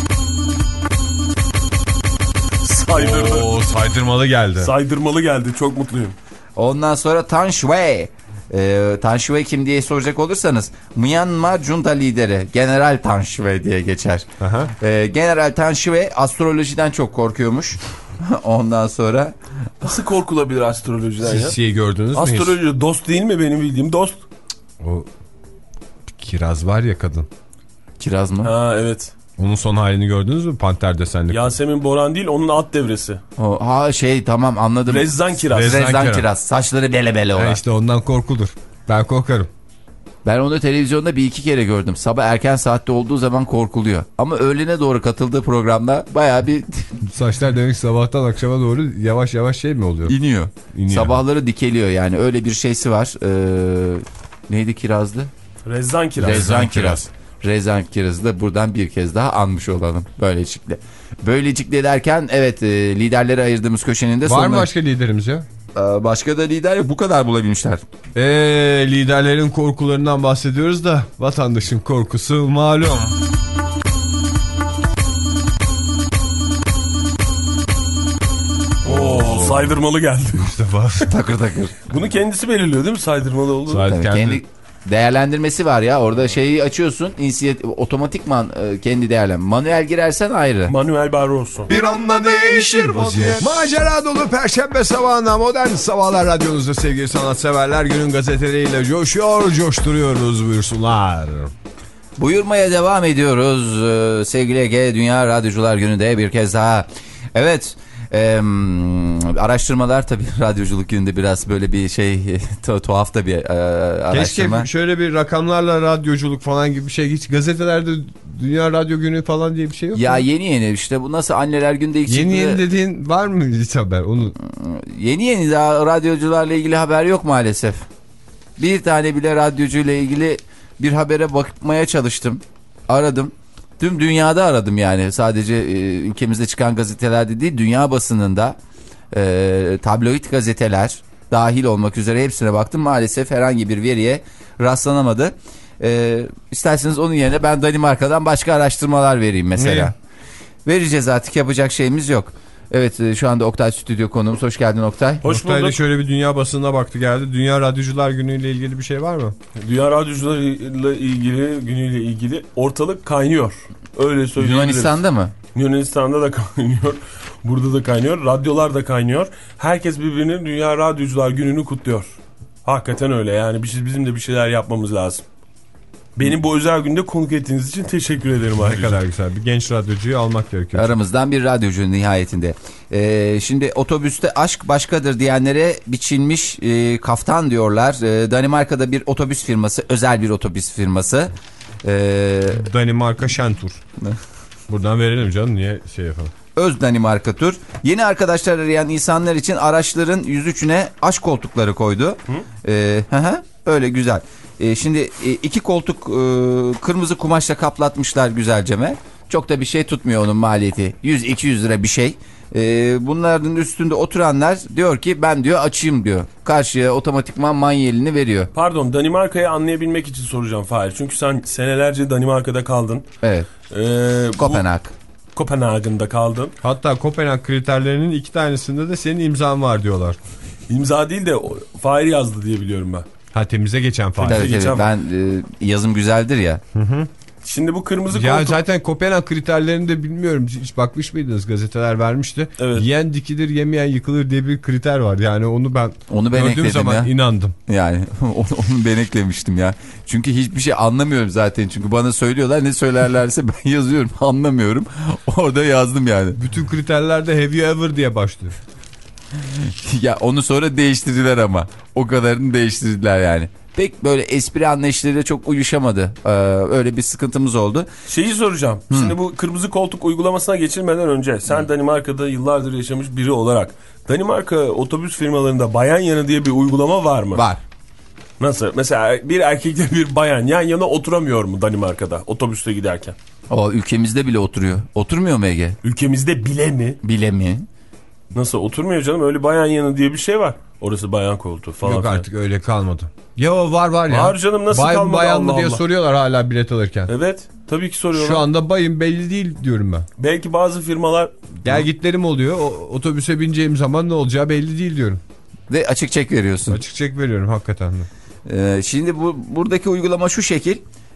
Saydırdı. Oo, saydırmalı geldi. Saydırmalı geldi. Çok mutluyum. Ondan sonra Tan Shwe. Ee, Tan Shwe kim diye soracak olursanız, Myanmar Junta lideri General Tan Shwe diye geçer. Aha. Ee, General Tan Shwe astrolojiden çok korkuyormuş. Ondan sonra Nasıl korkulabilir astrolojiden ya? Siz şeyi gördünüz mü? Astroloji dost değil mi benim bildiğim dost? O kiraz var ya, kadın. kiraz mı? Ha evet. Onun son halini gördünüz mü? Panter desenli. Yasemin Boran değil, onun at devresi. O, ha şey, tamam, anladım. Rezzan Kiraz. Rezzan Rezzan Kiraz. Kiraz. Saçları bele bele olan. Ha işte ondan korkulur. Ben korkarım. Ben onu televizyonda bir iki kere gördüm. Sabah erken saatte olduğu zaman korkuluyor. Ama öğlene doğru katıldığı programda bayağı bir Saçlar demek sabahtan akşama doğru yavaş yavaş şey mi oluyor? iniyor. İniyor. Sabahları dikeliyor yani. Öyle bir şeysi var. Ee, neydi kirazdı? Rezzan Kiraz. Rezzan Kiraz. Rezzan Kiraz'ı da buradan bir kez daha anmış olalım. Böylecikle. Böylecikle derken evet, e, liderleri ayırdığımız köşenin de Var sonuna... mı başka liderimiz ya? Ee, başka da lider yok. Bu kadar bulabilmişler. Eee liderlerin korkularından bahsediyoruz da vatandaşın korkusu malum. Oo, saydırmalı geldi. Mustafa. Takır takır. Bunu kendisi belirliyor değil mi saydırmalı olduğunu? Saat Tabii, kendi... kendi değerlendirmesi var ya. Orada şeyi açıyorsun. İnisiyatif, otomatikman e, kendi değerlendirme. Manuel girersen ayrı. Manuel Barroso. Bir anda değişir vaziyet. Macera dolu Perşembe sabahına Modern Sabahlar Radyonuzda sevgili sanatseverler, günün gazeteleriyle coşuyor, coşturuyoruz, buyursunlar. Buyurmaya devam ediyoruz. Ee, sevgili Ege, Dünya Radyocular Günü'nde bir kez daha. Evet. Ee, araştırmalar tabii radyoculuk gününde biraz böyle bir şey tu tuhaf da bir e, araştırma. Keşke şöyle bir rakamlarla radyoculuk falan gibi bir şey, hiç gazetelerde Dünya Radyo Günü falan diye bir şey yok Ya mu? yeni yeni işte bu nasıl anneler günde ilk Yeni çıktığı... yeni dediğin var mı hiç haber? Onu... Yeni yeni daha radyocularla ilgili haber yok maalesef. Bir tane bile radyocuyla ilgili bir habere bakmaya çalıştım. Aradım. Tüm dünyada aradım yani. Sadece e, ülkemizde çıkan gazetelerde değil, dünya basınında e, tabloid gazeteler dahil olmak üzere hepsine baktım. Maalesef herhangi bir veriye rastlanamadı. E, isterseniz onun yerine ben Danimarka'dan başka araştırmalar vereyim mesela. Ne? Vereceğiz artık, yapacak şeyimiz yok. Evet, şu anda Oktay Stüdyo konuğumuz. Hoş geldin Oktay. Hoş Oktay'da bulduk. şöyle bir dünya basınına baktı geldi. Dünya Radyocular Günü ile ilgili bir şey var mı? Dünya radyocularıyla ilgili, günüyle ilgili ortalık kaynıyor. Öyle söyleyebiliriz. Yunanistan'da mı? Yunanistan'da da kaynıyor. Burada da kaynıyor. Radyolar da kaynıyor. Herkes birbirinin Dünya Radyocular Günü'nü kutluyor. Hakikaten öyle yani bizim de bir şeyler yapmamız lazım. Benim bu özel günde konuk ettiğiniz için teşekkür ederim. Ne ayrıca. kadar güzel. Bir genç radyocuyu almak gerekiyor. Aramızdan bir radyocu nihayetinde. Ee, şimdi otobüste aşk başkadır diyenlere biçilmiş e, kaftan diyorlar. Ee, Danimarka'da bir otobüs firması, özel bir otobüs firması. Ee, Danimarka Şentur. Buradan verelim canım, niye şey yapalım. Öz Danimarka Tur. Yeni arkadaşlar arayan insanlar için araçların yüz üçüne aşk koltukları koydu. Ee, hı hı, öyle güzel. Ee, şimdi e, iki koltuk e, kırmızı kumaşla kaplatmışlar güzelceme. Çok da bir şey tutmuyor onun maliyeti. yüz iki yüz lira bir şey. Ee, bunların üstünde oturanlar diyor ki ben diyor açayım diyor. Karşıya otomatikman manyelini veriyor. Pardon, Danimarka'yı anlayabilmek için soracağım Fahir. Çünkü sen senelerce Danimarka'da kaldın. Evet. Ee, Kopenhag. Kopenhag'ında kaldın. Hatta Kopenhag kriterlerinin iki tanesinde de senin imzan var diyorlar. İmza değil de Fahir yazdı diye biliyorum ben. Ha, temize geçen falan. Evet, evet, geçen- ben e, yazım güzeldir ya. Hı hı. Şimdi bu kırmızı Ya koltuk... zaten Kopenhag kriterlerini de bilmiyorum. Hiç bakmış mıydınız? Gazeteler vermişti. Evet. Yiyen dikilir, yemeyen yıkılır diye bir kriter var. Yani onu ben, Onu ben gördüğüm ekledim zaman ya. inandım. Yani onu, onu ben eklemiştim ya. Çünkü hiçbir şey anlamıyorum zaten. Çünkü bana söylüyorlar, ne söylerlerse ben yazıyorum, anlamıyorum. Orada yazdım yani. Bütün kriterlerde have you ever diye başlıyor. Ya onu sonra değiştirdiler ama. O kadarını değiştirdiler yani. Pek böyle espri anlayışlarıyla çok uyuşamadı. Ee, öyle bir sıkıntımız oldu. Şeyi soracağım. Hı. Şimdi bu kırmızı koltuk uygulamasına geçilmeden önce sen Hı. Danimarka'da yıllardır yaşamış biri olarak Danimarka otobüs firmalarında bayan yanı diye bir uygulama var mı? Var. Nasıl? Mesela bir erkekle bir bayan yan yana oturamıyor mu Danimarka'da otobüste giderken? O ülkemizde bile oturuyor. Oturmuyor mu Ege? Ülkemizde bile mi? Bile mi? Nasıl oturmuyor canım? Öyle bayan yanı diye bir şey var. Orası bayan koltuğu falan. Yok falan. artık öyle kalmadı. Ya var var ya. Var canım, nasıl Bay, kalmadı bayan mı Allah diye Allah. soruyorlar hala bilet alırken. Evet. Tabii ki soruyorlar. Şu anda bayım belli değil diyorum ben. Belki bazı firmalar... Gel gitlerim oluyor. O, otobüse bineceğim zaman ne olacağı belli değil diyorum. Ve açık çek veriyorsun. Açık çek veriyorum hakikaten de. Ee, şimdi bu buradaki uygulama şu şekil.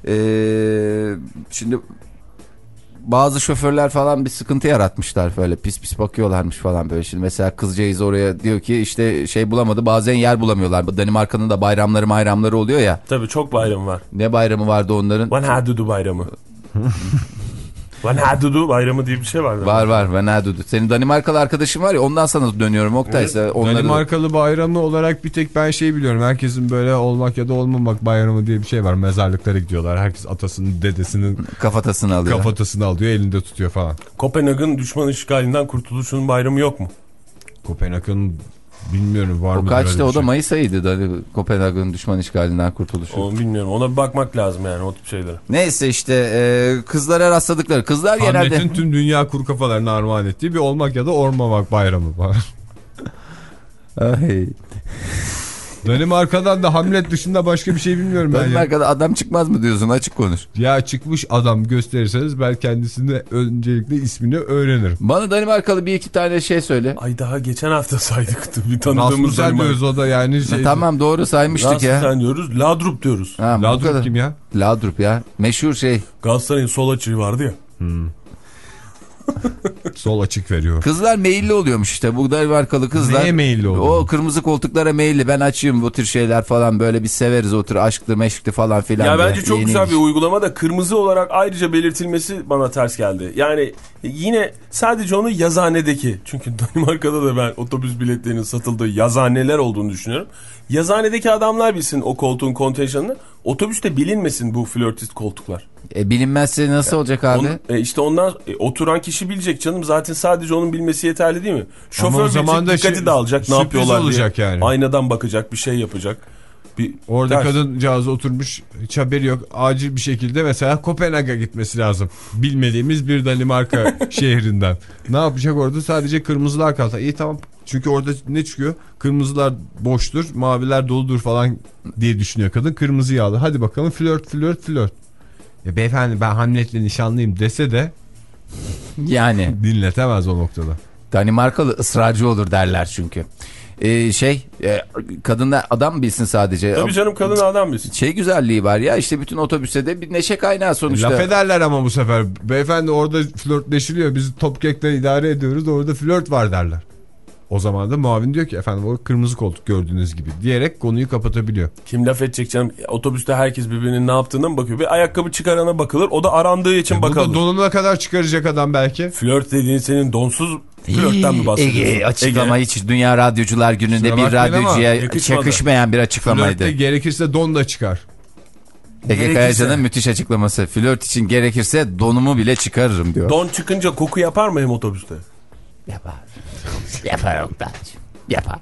Ee, şimdi bazı şoförler falan bir sıkıntı yaratmışlar, böyle pis pis bakıyorlarmış falan böyle. Şimdi mesela kızcağız oraya diyor ki işte şey bulamadı, bazen yer bulamıyorlar. Danimarka'nın da bayramları bayramları oluyor ya. Tabii çok bayram var. Ne bayramı vardı onların? Van Hadudu bayramı. Van Hadudu bayramı diye bir şey var. Var var Van Hadudu. Senin Danimarkalı arkadaşın var ya, ondan sana dönüyorum Oktay. Evet. Onları... Danimarkalı bayramı olarak bir tek ben şey biliyorum. Herkesin böyle olmak ya da olmamak bayramı diye bir şey var. Mezarlıklara gidiyorlar. Herkes atasının, dedesinin kafatasını alıyor. kafatasını alıyor, elinde tutuyor falan. Kopenhag'ın düşman işgalinden kurtuluşunun bayramı yok mu? Kopenhag'ın bilmiyorum var mı? O kaçtı? O da şey. Mayıs ayıydı da Kopenhag'ın düşman işgalinden kurtuluşu. Onu bilmiyorum. Ona bir bakmak lazım yani o tip şeylere. Neyse işte e, kızlara rastladıkları. Kızlar genelde... Hamlet'in tüm dünya kuru kafalarına armağan ettiği bir olmak ya da olmamak bayramı var. Ay. Danimarka'dan da Hamlet dışında başka bir şey bilmiyorum ben ya. Danimarka'da adam çıkmaz mı diyorsun, açık konuş. Ya çıkmış adam gösterirseniz ben kendisine öncelikle ismini öğrenirim. Bana Danimarkalı bir iki tane şey söyle. Ay daha geçen hafta saydık bir tanıdığımız Rasmussen Danimarka. diyoruz o da yani şey. Tamam doğru saymıştık ya. Rasmussen diyoruz. Ladrup diyoruz. Ha, bu Ladrup kadar. kim ya? Ladrup ya. Meşhur şey. Galatasaray'ın sol açığı vardı ya. Hmm. Sol açık veriyor. Kızlar meyilli oluyormuş işte. Bu Danimarkalı kızlar. Neye meyilli oluyor? O kırmızı koltuklara meyilli. Ben açayım bu tür şeyler falan, böyle bir severiz o tür aşklı meşkli falan filan. Ya diye. bence çok Yeni güzel iş. bir uygulama da kırmızı olarak ayrıca belirtilmesi bana ters geldi. Yani yine sadece onu yazanedeki, çünkü Danimarka'da da ben otobüs biletlerinin satıldığı yazhaneler olduğunu düşünüyorum. Yazhanedeki adamlar bilsin o koltuğun kontenjanını, otobüste bilinmesin bu flörtist koltuklar. E, bilinmezse nasıl olacak abi? Onun, e, işte ondan e, oturan kişi bilecek canım, zaten sadece onun bilmesi yeterli değil mi? Şoför o zaman bilecek, da dikkati şey, dağılacak, ne sürpriz yapıyorlar olacak diye. yani. Aynadan bakacak, bir şey yapacak. Bir Orada ters. kadıncağız oturmuş, hiç haberi yok. Acil bir şekilde mesela Kopenhag'a gitmesi lazım. Bilmediğimiz bir Danimarka şehrinden. Ne yapacak orada? Sadece kırmızılar kalsa. İyi tamam. Çünkü orada ne çıkıyor? Kırmızılar boştur, maviler doludur falan diye düşünüyor kadın. Kırmızı yağlı. Hadi bakalım flört flört flört. Ya beyefendi ben Hamlet'le nişanlıyım dese de Yani dinletemez o noktada. Danimarkalı ısrarcı olur derler çünkü. e, şey e, kadınlar adam bilsin sadece. Tabii canım, kadın adam bilsin. Şey güzelliği var ya, işte bütün otobüste de bir neşe kaynağı sonuçta. Laf ederler ama bu sefer. Beyefendi orada flörtleşiliyor. Biz topkekle idare ediyoruz. Orada flört var derler. O zaman da muavin diyor ki efendim o kırmızı koltuk gördüğünüz gibi diyerek konuyu kapatabiliyor. Kim laf edecek canım? Otobüste herkes birbirinin ne yaptığına mı bakıyor? Bir ayakkabı çıkarana bakılır. O da arandığı için E, bakılır. bu da donuna kadar çıkaracak adam belki. Flört dediğin senin donsuz flörtten mi bahsediyorsun? Ege açıklama Ege. hiç Dünya Radyocular Günü'nde Kusura bir bakmayın ama radyocuya yakışmadı. yakışmayan bir açıklamaydı. Flörtte gerekirse don da çıkar. Ege Gerekirse. Kayacan'ın müthiş açıklaması. Flört için gerekirse donumu bile çıkarırım diyor. Don çıkınca koku yapar mı hem otobüste? Yapar. Yapar Oktay'cığım. Yapar.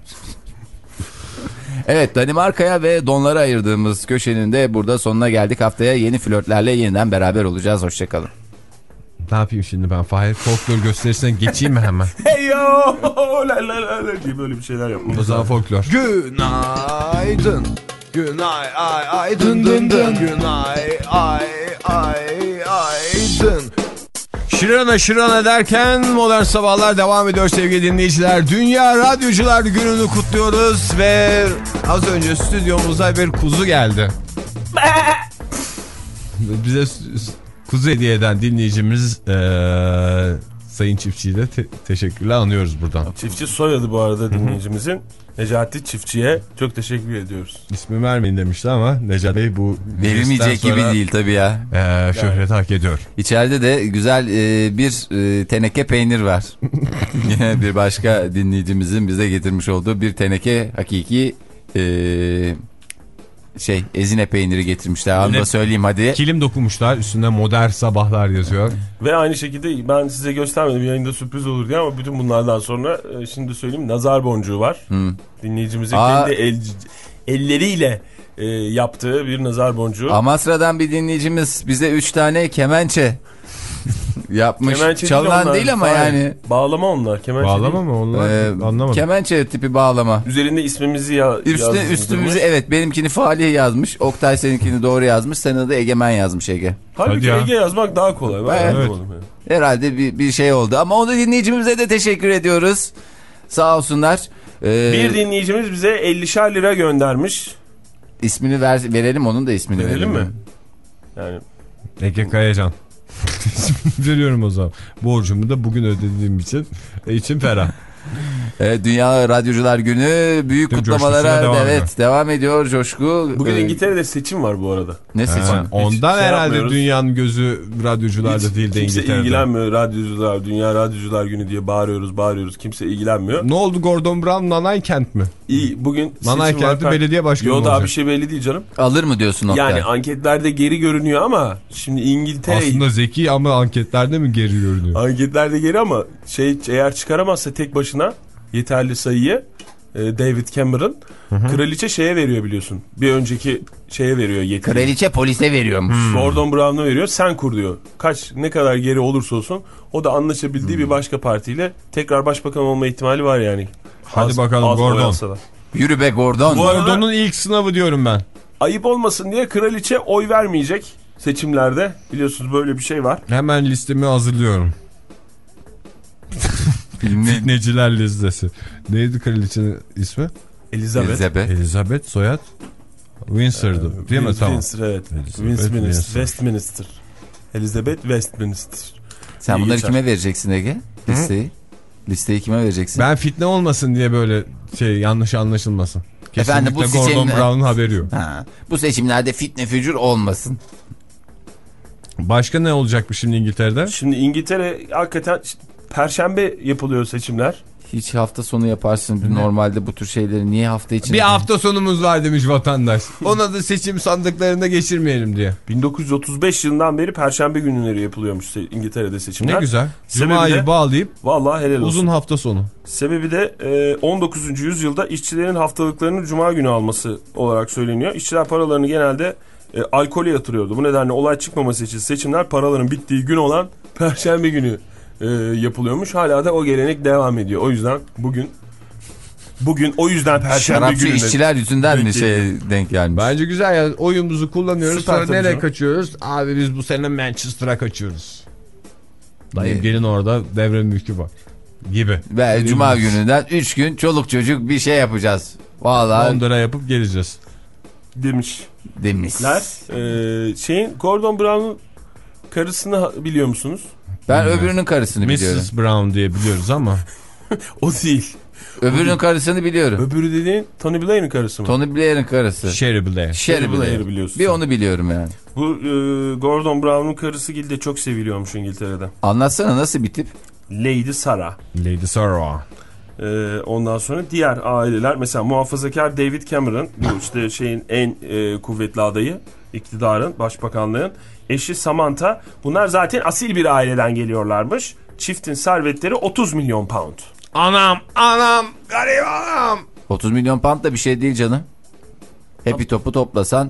Evet, Danimarka'ya ve donlara ayırdığımız köşenin de burada sonuna geldik. Haftaya yeni flörtlerle yeniden beraber olacağız. Hoşçakalın. Ne yapayım şimdi ben? Fahir folklor gösterisine geçeyim mi hemen? Hey yo la la la la diye böyle bir şeyler yapmamız O zaman folklor. Günaydın. Günay ay ay dın dın dın. Günay ay ay ay dın. Şırana şırana derken modern sabahlar devam ediyor sevgili dinleyiciler. Dünya Radyocular Günü'nü kutluyoruz ve az önce stüdyomuza bir kuzu geldi. Bize kuzu hediye eden dinleyicimiz ee, Sayın Çiftçi'yi de te- teşekkürler anıyoruz buradan. Çiftçi soyadı bu arada dinleyicimizin. Necati Çiftçi'ye çok teşekkür ediyoruz. İsmi vermeyin demişti ama Necat Bey bu Verilmeyecek sonra, gibi değil tabii ya. E, şöhret hak ediyor. İçeride de güzel e, bir e, teneke peynir var. Yine bir başka dinleyicimizin bize getirmiş olduğu bir teneke hakiki e, şey ezine peyniri getirmişler. Onu da söyleyeyim hadi. Kilim dokunmuşlar, üstünde modern sabahlar yazıyor. Ve aynı şekilde ben size göstermedim, yayında sürpriz olur diye, ama bütün bunlardan sonra e, şimdi söyleyeyim, nazar boncuğu var. Hı. Dinleyicimizin Aa. kendi el, elleriyle e, yaptığı bir nazar boncuğu. Amasra'dan bir dinleyicimiz bize üç tane kemençe yapmış. Kemençe Çalınan onlar, değil ama hayır. yani. Bağlama onlar. Kemençe Bağlama değil. mı onlar? Ee, Anlamadım. Kemençe tipi bağlama. Üzerinde ismimizi ya Üstüne, yazdırmış. üstümüzü evet, benimkini Fahriye yazmış. Oktay seninkini doğru yazmış. Senin de Egemen yazmış Ege. Halbuki Hadi ya. Ege yazmak daha kolay. Ben Evet. anlamadım yani. Herhalde bir, bir şey oldu. Ama onu dinleyicimize de teşekkür ediyoruz. Sağ olsunlar. Ee, Bir dinleyicimiz bize ellişer lira göndermiş. ismini ver, verelim, onun da ismini Verelim verelim. mi? Yani Ege Kayacan. Veriyorum o zaman. Borcumu da bugün ödediğim için için ferah. Evet, Dünya Radyocular Günü büyük Tüm kutlamalara coşkusuyla devam evet ediyor. devam ediyor coşku. bugün Ee, İngiltere'de seçim var bu arada. ne seçim? Ha, ondan şey herhalde yapmıyoruz. dünyanın gözü radyocularda Hiç değil de kimse İngiltere'de. ilgilenmiyor. Radyocular, Dünya Radyocular Günü diye bağırıyoruz, bağırıyoruz. Kimse ilgilenmiyor. Ne oldu, Gordon Brown Nanay Kent mi? İyi, bugün Nanay seçim var. Kent'i belediye başkanı Yo, mı daha olacak? bir şey belli değil canım. Alır mı diyorsun Oktay? Yani anketlerde geri görünüyor ama şimdi İngiltere Aslında zeki ama anketlerde mi geri görünüyor? anketlerde geri, ama şey, eğer çıkaramazsa tek başına yeterli sayıyı e, David Cameron, hı hı. kraliçe şeye veriyor biliyorsun. Bir önceki şeye veriyor yetkiyi. Kraliçe polise veriyormuş. Hmm. Gordon Brown'a veriyor. Sen kur diyor. Kaç, ne kadar geri olursa olsun o da anlaşabildiği Hmm. bir başka partiyle tekrar başbakan olma ihtimali var yani. Hadi Az- bakalım az Gordon. oy alsa da. Yürü be Gordon. Bu arada- Gordon'un ilk sınavı diyorum ben. Ayıp olmasın diye kraliçe oy vermeyecek seçimlerde. Biliyorsunuz böyle bir şey var. Hemen listemi hazırlıyorum. Fitneciler listesi. Neydi kraliçenin ismi? Elizabeth. Elizabeth. Elizabeth, soyad Windsor'du değil mi? Win- Tamam. Windsor, evet. Elizabeth Westminster. Windsor. Westminster. Elizabeth Westminster. Sen İyi bunları geçer. kime vereceksin Ege? Listeyi. Listeyi kime vereceksin? Ben fitne olmasın diye böyle şey yanlış anlaşılmasın. Kesinlikle Efendim, bu Gordon seçimler- Brown'un haberi yok. Ha, bu seçimlerde fitne fücur olmasın. Başka ne olacakmış şimdi İngiltere'de? Şimdi İngiltere hakikaten Perşembe yapılıyor seçimler. Hiç hafta sonu yaparsın. Normalde bu tür şeyleri niye hafta içinde? Bir hafta sonumuz var demiş vatandaş. Ona da seçim sandıklarında geçirmeyelim diye. bin dokuz yüz otuz beş yılından beri Perşembe günleri yapılıyormuş se- İngiltere'de seçimler. Ne güzel. Sebebi Cuma'yı de- bağlayıp Vallahi helal olsun. uzun hafta sonu. Sebebi de e, on dokuzuncu yüzyılda işçilerin haftalıklarını Cuma günü alması olarak söyleniyor. İşçiler paralarını genelde e, alkole yatırıyordu. Bu nedenle olay çıkmaması için seçimler paraların bittiği gün olan Perşembe günü e, yapılıyormuş. Hala da o gelenek devam ediyor. O yüzden bugün bugün o yüzden Perşembe Şarapçı gününe işçiler yüzünden mi denk şey geliyor. denk gelmiş? Bence güzel ya, oyumuzu kullanıyoruz. Süper Sonra tabii nereye canım. kaçıyoruz? Abi biz bu sene Manchester'a kaçıyoruz. Dayım Ne? gelin orada devre mülkü var. Gibi. Ve cuma gününden üç gün çoluk çocuk bir şey yapacağız. Vallahi Londra yapıp geleceğiz. Demiş. demişler. Ee, şeyin Gordon Brown'un karısını biliyor musunuz? Ben öbürünün karısını biliyorum. missus Brown diye biliyoruz ama. O değil. Öbürünün karısını biliyorum. Öbürü dediğin Tony Blair'in karısı mı? Tony Blair'in karısı. Sherry Blair. Sherry Blair'i Blair. biliyorsun. Bir onu biliyorum yani. Bu e, Gordon Brown'un karısı Gilde çok seviliyormuş İngiltere'de. Anlatsana nasıl bir tip? Lady Sarah. Lady Sarah. Ee, ondan sonra diğer aileler mesela muhafazakar David Cameron, bu işte şeyin en e, kuvvetli adayı, iktidarın, başbakanlığın eşi Samantha, bunlar zaten asil bir aileden geliyorlarmış. Çiftin servetleri otuz milyon pound. Anam anam garip anam. otuz milyon pound da bir şey değil canım. Happy topu toplasan.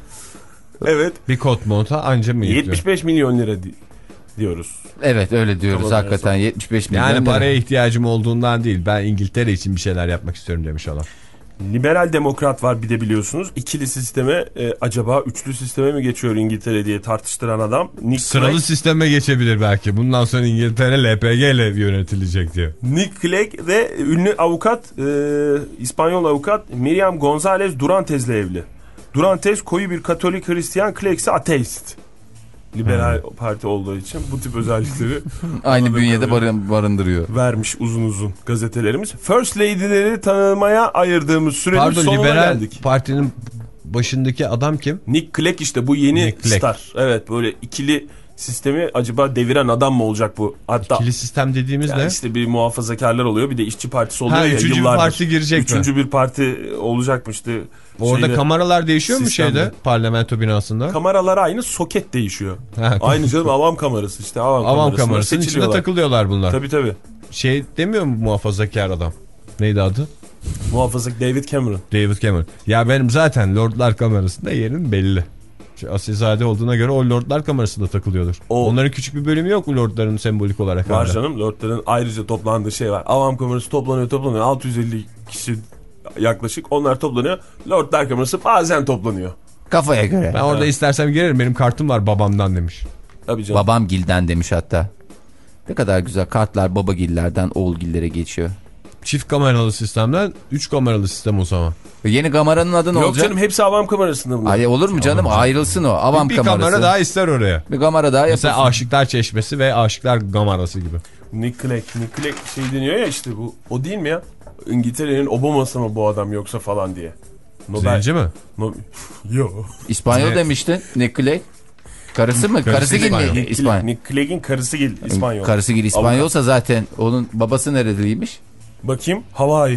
Evet. Bir kot monta anca mı yetiyor? yetmiş beş milyon lira di diyoruz. Evet öyle diyoruz Tamam, hakikaten evet. yetmiş beş milyon Yani lira. paraya ihtiyacım olduğundan değil. Ben İngiltere için bir şeyler yapmak istiyorum demiş adam. Liberal demokrat var bir de biliyorsunuz. İkili sisteme e, acaba üçlü sisteme mi geçiyor İngiltere diye tartıştıran adam. Nick Sıralı Clegg, sisteme geçebilir belki. Bundan sonra İngiltere L P G ile yönetilecek diyor. Nick Clegg ve ünlü avukat, e, İspanyol avukat Miriam González Durantez'le evli. Durantes koyu bir Katolik Hristiyan, Clegg ise ateist. Liberal hmm. parti olduğu için bu tip özellikleri aynı bünyede barın, barındırıyor. Vermiş uzun uzun gazetelerimiz. First Lady'leri tanımaya ayırdığımız sürenin Pardon, sonuna liberal geldik. partinin başındaki adam kim? Nick Clegg işte bu yeni Nick Clegg. star. Evet, böyle ikili sistemi acaba deviren adam mı olacak bu? Hatta İkili sistem dediğimiz yani ne? işte bir muhafazakarlar oluyor, bir de işçi partisi oluyor Ha, ya üçüncü yıllardır. bir parti girecek Üçüncü mi? bir parti olacakmıştı. Orada Şeyde, kameralar değişiyor mu sistemde. şeyde? Parlamento binasında. Kameralar aynı, soket değişiyor. Ha, Aynı canım, avam kamerası işte. Avam, Avam kamerasının içinde takılıyorlar bunlar. Tabii tabii. Şey demiyor mu muhafazakar adam? Neydi adı? Muhafazak David Cameron. David Cameron. Ya benim zaten Lordlar kamerasında yerim belli. Asilzade olduğuna göre o Lordlar kamerasında takılıyordur. O, Onların küçük bir bölümü yok mu Lordların sembolik olarak? var hala? canım, Lordların ayrıca toplandığı şey var. Avam kamerası toplanıyor toplanıyor. altı yüz elli kişi yaklaşık. Onlar toplanıyor. Lordlar kamerası bazen toplanıyor. Kafaya göre. Ben orada evet. istersem girerim. Benim kartım var babamdan demiş. Tabii canım. Babam gilden demiş hatta. Ne kadar güzel kartlar babagillerden oğulgillere geçiyor. Çift kameralı sistemden üç kameralı sistem o zaman. Ve yeni kameranın adı ne Yok olacak? canım, hepsi avam kamerasında bunlar. Ay, olur mu canım? Ayrılsın o. Avam bir, bir kamerası. kamera daha ister oraya. Bir kamera daha yapılsın. Mesela Aşıklar Çeşmesi ve Aşıklar Kamerası gibi. Nick Clegg. Nick Clegg şey deniyor ya işte, bu. O değil mi ya? İngiltere'nin Obama'sı mı bu adam yoksa falan diye. Zenci mi? No... Yok. İspanyol Ne? demiştin. Nick Clegg. Karısı mı? Karısı Gil İspanyol. mi? Nick, İspanyol. Nick Clegg'in karısı Gil, İspanyol. Karısı Gil İspanyolsa zaten onun babası nereliymiş? Bakayım, Hawaii.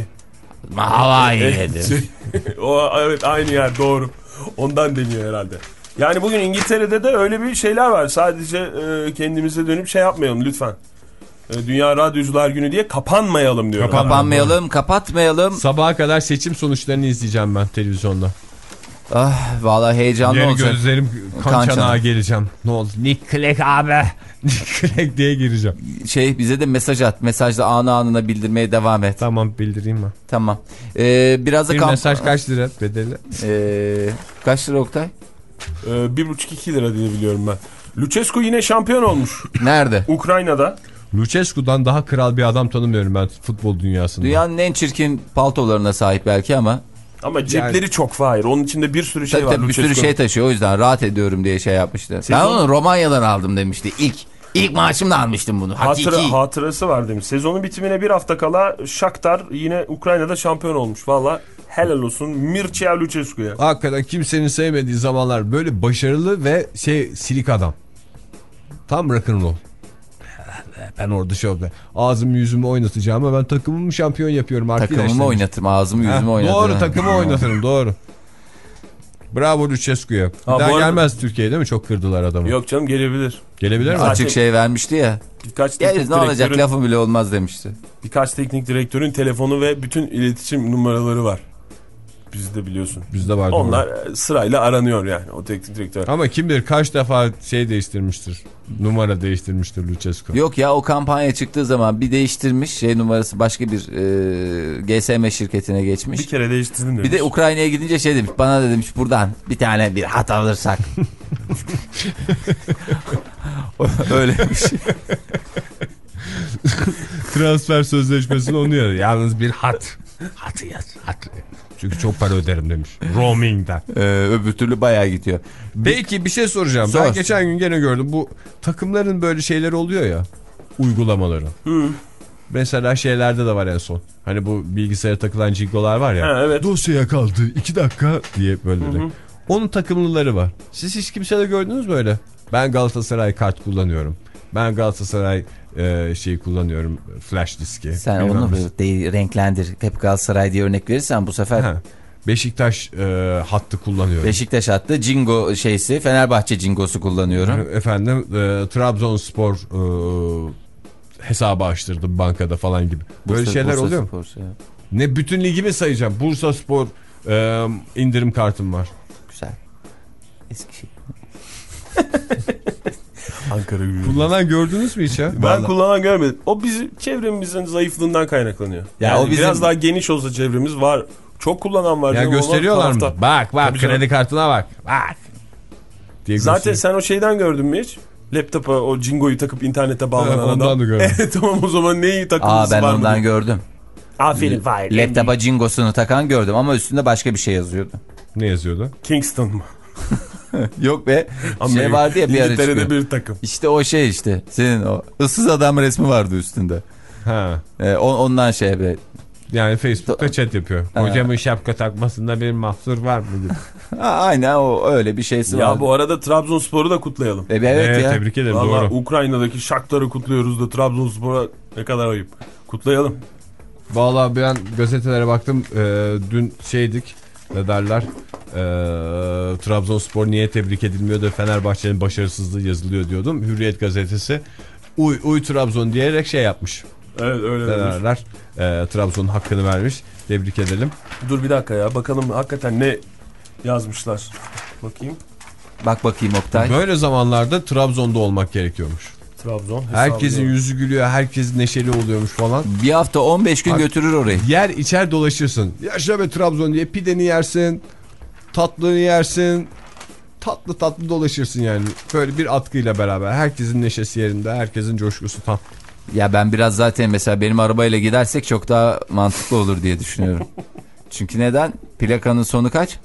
Hawaii'ydi. Şey, o evet, aynı yer, doğru. Ondan deniyor herhalde. Yani bugün İngiltere'de de öyle bir şeyler var. Sadece e, kendimize dönüp şey yapmayalım lütfen. E, Dünya Radyocular Günü diye kapanmayalım diyorum. Kapanmayalım, kapatmayalım. Sabaha kadar seçim sonuçlarını izleyeceğim ben televizyonda. Ah, vallahi heyecanlı Yeni olacak. gözlerim kan, Kan çanağı çanağı. geleceğim. Ne oldu? Nick Clegg abi. Nick Clegg diye gireceğim. Şey, bize de mesaj at. Mesajla anı anına bildirmeye devam et. Tamam, bildireyim ben. Tamam. Ee, biraz da Bir kamp... mesaj kaç lira bedeli? Ee, kaç lira Oktay? E, bir buçuk iki lira diye biliyorum ben. Lucescu yine şampiyon olmuş. Nerede? Ukrayna'da. Lucescu'dan daha kral bir adam tanımıyorum ben futbol dünyasında. Dünyanın en çirkin paltolarına sahip belki ama. Ama cepleri Yani... çok Fahir. Onun içinde bir sürü şey Tabii var. tabii bir sürü Lucescu'nun. şey taşıyor, o yüzden rahat ediyorum diye şey yapmıştı. Sezon... Ben onu Romanya'dan aldım demişti. İlk ilk maaşımla almıştım bunu. Hakiki. Hatıra, hatırası var demiş. Sezonun bitimine bir hafta kala Shakhtar yine Ukrayna'da şampiyon olmuş. Valla helal olsun Mircea Lucescu'ya. Hakikaten kimsenin sevmediği zamanlar böyle başarılı ve şey silik adam. Tam rock'n'roll. Ben orada şovda ağzımı yüzümü oynatacağım ama ben takımımı şampiyon yapıyorum arkadaşlar. Takımımı oynatırım, ağzımı yüzümü Heh, oynatırım. Doğru, takımı oynatırım, doğru. Bravo Lucescu'ya. Bir Ha, daha bu arada... gelmez Türkiye'ye değil mi? Çok kırdılar adamı. Yok canım, gelebilir. Gelebilir mi? Zaten- Açık şey vermişti ya. Birkaç Geliriz, teknik ne olacak, direktörün, lafı bile olmaz demişti. birkaç teknik direktörün telefonu ve bütün iletişim numaraları var. Bizde biliyorsun. Bizde vardı. Onlar o. Sırayla aranıyor yani o teknik direktör. Ama kim bilir kaç defa şey değiştirmiştir. Numara değiştirmiştir Lucescu. Yok ya, o kampanya çıktığı zaman bir değiştirmiş, şey numarası başka bir e, G S M şirketine geçmiş. Bir kere değiştirdim demiş. Bir de Ukrayna'ya gidince şey demiş, bana da demiş buradan bir tane bir hat alırsak. Öyleymiş. Transfer sözleşmesini onu yazıyor. Yalnız bir hat. Hatı yaz. Hat. Çünkü çok para öderim demiş. Roaming'den. Ee, öbür türlü bayağı gidiyor. Peki bir şey soracağım. Sor. Ben geçen gün gene gördüm. Bu takımların böyle şeyleri oluyor ya. Uygulamaları. Hı. Mesela şeylerde de var en son. Hani bu bilgisayara takılan jingolar var ya. Ha, evet. Dosyaya kaldı iki dakika diye böyle. Hı hı. Onun takımlıları var. Siz hiç kimsede gördünüz mü öyle? Ben Galatasaray kart kullanıyorum. Ben Galatasaray e, şeyi kullanıyorum. Flash diski. Sen Bilmem onu ne. de renklendir. Hep Galatasaray diye örnek verirsen bu sefer Ha. Beşiktaş e, hattı kullanıyorum. Beşiktaş hattı Cingo şeysi, Fenerbahçe Cingosu kullanıyorum. Efendim e, Trabzonspor e, hesabı açtırdım bankada falan gibi. Böyle Bursa, şeyler Bursa oluyor mu? Spor, şey. Ne bütün ligimi sayacağım. Bursa Spor e, indirim kartım var. Güzel. Eskişehir. Ankara Gücü. Kullanan gördünüz mü hiç ya? Ben Vallahi. kullanan görmedim. O bizim çevremizin zayıflığından kaynaklanıyor. Ya Yani o bizim- biraz daha geniş olsa çevremiz var. Çok kullanan var. Ya canım, gösteriyorlar olan mı? tarafta. Bak bak Tabii canım. kredi kartına bak. Bak. Diye Zaten gösteriyor. sen o şeyden gördün mü hiç? Laptopa o jingoyu takıp internete bağlanan Evet, ondan adam. da gördüm. Evet, tamam o zaman neyi Aa takılması ben var ondan mı? gördüm. Aferin Fahir. Laptopa Cingosunu takan gördüm ama üstünde başka bir şey yazıyordu. Ne yazıyordu? Kingston mı? Yok be. Amerika. Şey vardı ya bir ara İngiltere'de çıkıyor. bir takım. İşte o şey işte. Senin o ıssız adam resmi vardı üstünde. Ha. Ee, on- ondan şey be. Yani Facebook'ta chat yapıyor. Ha. Hocamın şapka takmasında bir mahsur var mı gibi. Ha, aynen o öyle bir şeysi Ya vardı. bu arada Trabzonspor'u da kutlayalım. E, evet Evet, ya. tebrik ederim Vallahi doğru. Ukrayna'daki Shakhtar'ı kutluyoruz da Trabzonspor'a ne kadar ayıp. Kutlayalım. Vallahi ben gazetelere baktım. Ee, dün şeydik. Ne derler? Ee, Trabzonspor niye tebrik edilmiyor da Fenerbahçe'nin başarısızlığı yazılıyor diyordum. Hürriyet gazetesi uy uy Trabzon diyerek şey yapmış. Evet öyle Ne demiş. derler? Ee, Trabzon'un hakkını vermiş. Tebrik edelim. Dur bir dakika ya bakalım hakikaten ne yazmışlar. Bakayım. Bak bakayım Oktay. Böyle zamanlarda Trabzon'da olmak gerekiyormuş. Trabzon. Herkesin hesabı. yüzü gülüyor, herkes neşeli oluyormuş falan. Bir hafta on beş gün Bak- götürür orayı. Yer içer dolaşırsın. Yaşa be Trabzon diye pideni yersin, tatlını yersin. Tatlı tatlı dolaşırsın yani. Böyle bir atkıyla beraber. Herkesin neşesi yerinde, herkesin coşkusu tam. Ya ben biraz zaten mesela benim arabayla gidersek çok daha mantıklı olur diye düşünüyorum. Çünkü neden? Plakanın sonu kaç?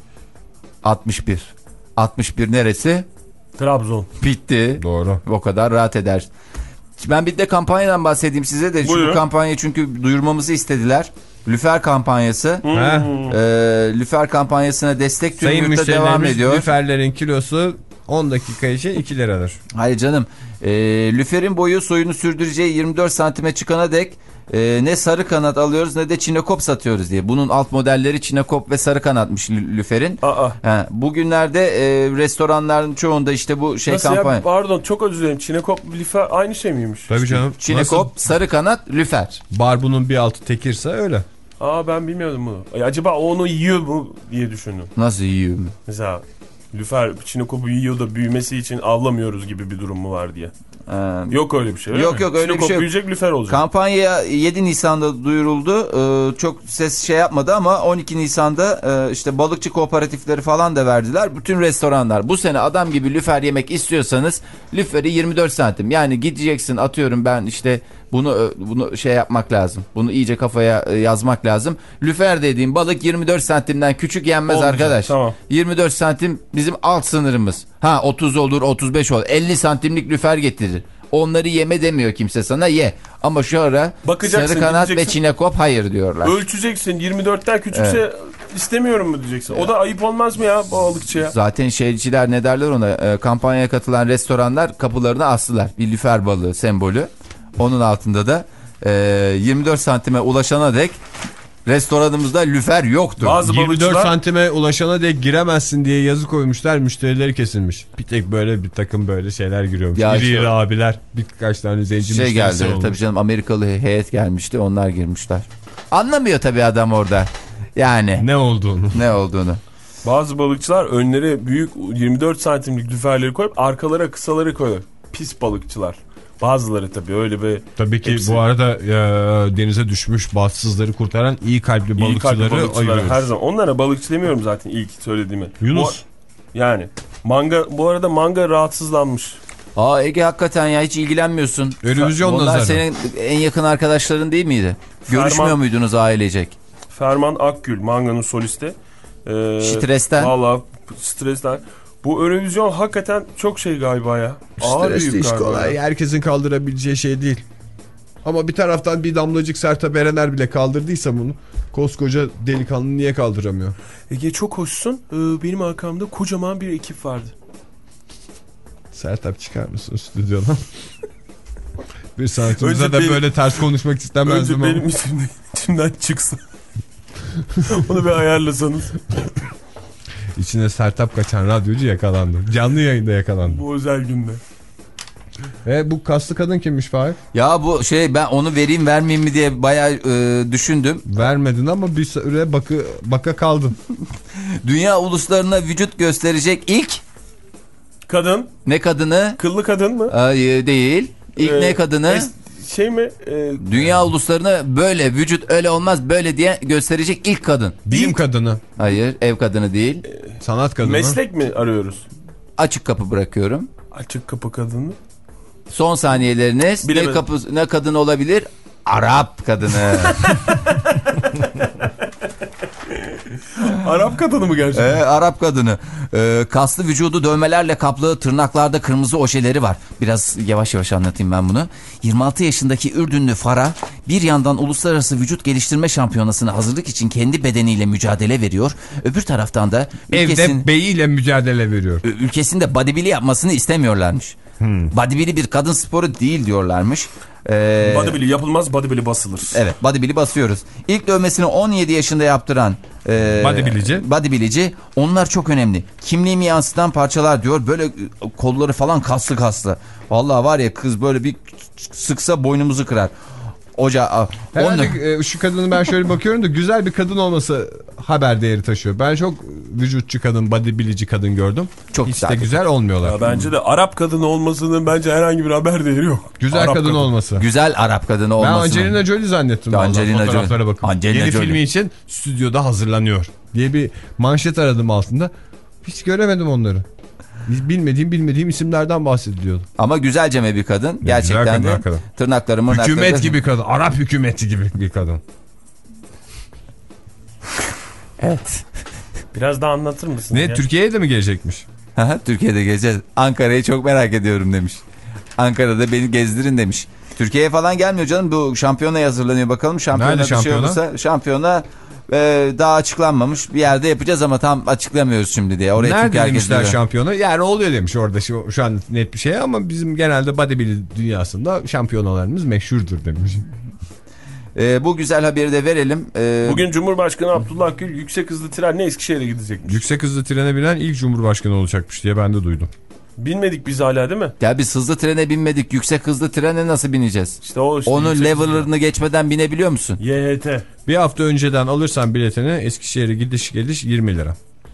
altmış bir. altmış bir neresi? Trabzon. Bitti. Doğru. O kadar rahat eder. Ben bir de kampanyadan bahsedeyim size de. Şu Buyurun. bu kampanya çünkü duyurmamızı istediler. Lüfer kampanyası. Hmm. He? Ee, Lüfer kampanyasına destek tüm Sayın yurtta devam müşterilerimiz ediyor. lüferlerin kilosu on dakika için iki liradır. Hayır canım. Ee, lüferin boyu soyunu sürdüreceği yirmi dört santime çıkana dek e, ne sarı kanat alıyoruz ne de çinekop satıyoruz diye. Bunun alt modelleri çinekop ve sarı kanatmış lü- lüferin. Aa. He, bugünlerde e, restoranların çoğunda işte bu şey Nasıl kampanya. ya? Pardon çok özür dilerim. Çinekop, lifer aynı şey miymiş? Tabii canım. Çinekop, Nasıl? sarı kanat, lüfer. Barbunun bir altı tekirse öyle. Aa ben bilmiyordum bunu. Ay, acaba o onu yiyor mu diye düşündüm. Nasıl yiyor? Mesela lüfer Çinekop'u yiyor da büyümesi için avlamıyoruz gibi bir durum mu var diye. Ee, Yok öyle bir şey öyle Yok, mi? yok, öyle bir Çinekop şey yok. büyüyecek lüfer olacak. Kampanya yedi Nisan'da duyuruldu. Ee, çok ses şey yapmadı ama on iki Nisan'da e, işte balıkçı kooperatifleri falan da verdiler. Bütün restoranlar bu sene adam gibi lüfer yemek istiyorsanız lüferi yirmi dört santim. Yani gideceksin atıyorum ben işte bunu bunu şey yapmak lazım. Bunu iyice kafaya e, yazmak lazım. Lüfer dediğim balık yirmi dört santimden küçük yenmez Olacak, arkadaş. tamam. yirmi dört santim bizim alt sınırımız. Ha otuz olur otuz beş olur. elli santimlik lüfer getirir. Onları yeme demiyor kimse sana ye. Ama şu ara Bakacaksın, sarı kanat ve gideceksin. çinekop hayır diyorlar. Ölçeceksin yirmi dörtten küçükse istemiyorum mu diyeceksin. O da ayıp olmaz mı ya balıkçıya? Zaten şeyciler ne derler ona e, kampanyaya katılan restoranlar kapılarına astılar. Bir lüfer balığı sembolü. Onun altında da e, yirmi dört santime ulaşana dek restoranımızda lüfer yoktur. Bazı yirmi dört balıkçılar santime ulaşana dek giremezsin diye yazı koymuşlar, müşterileri kesilmiş. Bir tek böyle bir takım böyle şeyler giriyormuş. Ya İri işte- iri abiler, birkaç tane zenci şey müşterisi geldi olmuş. tabii canım Amerikalı heyet gelmişti onlar girmişler. Anlamıyor tabii adam orada. Yani Ne olduğunu. ne olduğunu. bazı balıkçılar önlere büyük yirmi dört santimlik lüferleri koyup arkalara kısaları koyuyor. Pis balıkçılar. Bazıları tabii öyle bir Tabii ki hepsi- bu arada e, denize düşmüş bahtsızları kurtaran iyi kalpli iyi balıkçıları kalpli balıkçılar ayırıyoruz. her zaman. Onlara balıkçı demiyorum zaten ilk söylediğimi. Yunus. Bu, yani manga bu arada manga rahatsızlanmış. Aa Ege hakikaten ya hiç ilgilenmiyorsun. Eurovision Onlar nazarı. senin en yakın arkadaşların değil miydi? Görüşmüyor Ferman- muydunuz ailecek? Ferman Akgül, Manga'nın solisti. Ee, Stresten. Valla stresten. Bu Eurovision hakikaten çok şey galiba ya. Ağır Stres büyük iş galiba kolay. ya. Herkesin kaldırabileceği şey değil. Ama bir taraftan bir damlacık Sertab Erener bile kaldırdıysa bunu, koskoca delikanlı niye kaldıramıyor? Ege çok hoşsun. Ee, benim arkamda kocaman bir ekip vardı. Sertab çıkar mısın stüdyodan? Bir sanatımıza Önce da benim- böyle ters konuşmak istemezdim Önce ama. benim içimden, içimden çıksın. Onu bir ayarlasanız. İçine Sertab kaçan radyocu yakalandı. Canlı yayında yakalandı. Bu özel günde. Ve bu kaslı kadın kimmiş Fahir? Ya bu şey ben onu vereyim vermeyeyim mi diye bayağı e, düşündüm. Vermedin ama bir süre bakı, baka kaldın. Dünya uluslarına vücut gösterecek ilk Kadın. ne kadını? Kıllı kadın mı? Ay, değil. İlk Ee, ne kadını? es- Şey mi? Ee, Dünya uluslarına böyle vücut öyle olmaz böyle diye gösterecek ilk kadın. Bilim kadını. Hayır ev kadını değil. Sanat kadını. meslek mi arıyoruz? Açık kapı bırakıyorum. Açık kapı kadını. Son saniyeleriniz ne, Bilemedim. kapı, ne kadın olabilir? Arap kadını. Arap kadını mı Ee, gerçekten? Arap kadını. Ee, kaslı vücudu dövmelerle kaplı, tırnaklarda kırmızı ojeleri var. Biraz yavaş yavaş anlatayım ben bunu. yirmi altı yaşındaki Ürdünlü Farah bir yandan uluslararası vücut geliştirme şampiyonasına hazırlık için kendi bedeniyle mücadele veriyor. Öbür taraftan da ülkesin, Evde beyiyle mücadele veriyor. ülkesinde bodybuilding yapmasını istemiyorlarmış. Hmm. Bodybuilding bir kadın sporu değil diyorlarmış. Ee, Bodybuilding yapılmaz, bodybuilding basılır. Evet, bodybuilding basıyoruz. İlk dövmesini on yedi yaşında yaptıran e, Bodybuildingci. bodybuildingci, onlar çok önemli. Kimliğimi yansıtan parçalar diyor. Böyle e, kolları falan kaslı kaslı. Vallahi var ya kız böyle bir sıksa boynumuzu kırar. Oca, Herhalde e, şu kadını ben şöyle bakıyorum da güzel bir kadın olması haber değeri taşıyor. Ben çok vücutçu kadın, bodybuildingci kadın gördüm. Çok Hiç güzel. de güzel olmuyorlar. Ya bence de Arap kadını olmasının bence herhangi bir haber değeri yok. Güzel Arap kadın, olması. güzel Arap kadını Ben olmasını. Angelina Jolie zannettim. Ya vallahi. Angelina Fotoğraflara Jolie. bakın. Angelina Yeni Jolie. filmi için stüdyoda hazırlanıyor diye bir manşet aradım altında. Hiç göremedim onları. Bilmediğim bilmediğim isimlerden bahsediliyordu. Ama güzelceme bir kadın. Gerçekten kadın, de hakikaten. tırnakları mırnakları. Hükümet gibi kadın. Arap hükümeti gibi bir kadın. Evet. Biraz daha anlatır mısın? Ne ya? Türkiye'ye de mi gelecekmiş? Aha, Türkiye'de gezeceğiz. Ankara'yı çok merak ediyorum demiş. Ankara'da beni gezdirin demiş. Türkiye'ye falan gelmiyor canım. Bu şampiyona hazırlanıyor bakalım. Şampiyona Nerede bir şey şampiyona? olursa şampiyona e, daha açıklanmamış. Bir yerde yapacağız ama tam açıklamıyoruz şimdi diye. Oraya Nerede Türkiye herkes demişler diyor. şampiyonu? Yani oluyor demiş orada şu, şu an net bir şey ama bizim genelde bodybuilding dünyasında şampiyonalarımız meşhurdur demiş. E, bu güzel haberi de verelim. E, Bugün Cumhurbaşkanı Abdullah Gül yüksek hızlı trenle Eskişehir'e gidecekmiş. Yüksek hızlı trene binen ilk cumhurbaşkanı olacakmış diye ben de duydum. Bilmedik biz hala değil mi? Ya biz hızlı trene binmedik. Yüksek hızlı trene nasıl bineceğiz? İşte o işte Onun yüksek level'larını geçmeden binebiliyor musun? hızlı. Y H T. Bir hafta önceden alırsan biletini Eskişehir'e gidiş geliş yirmi lira.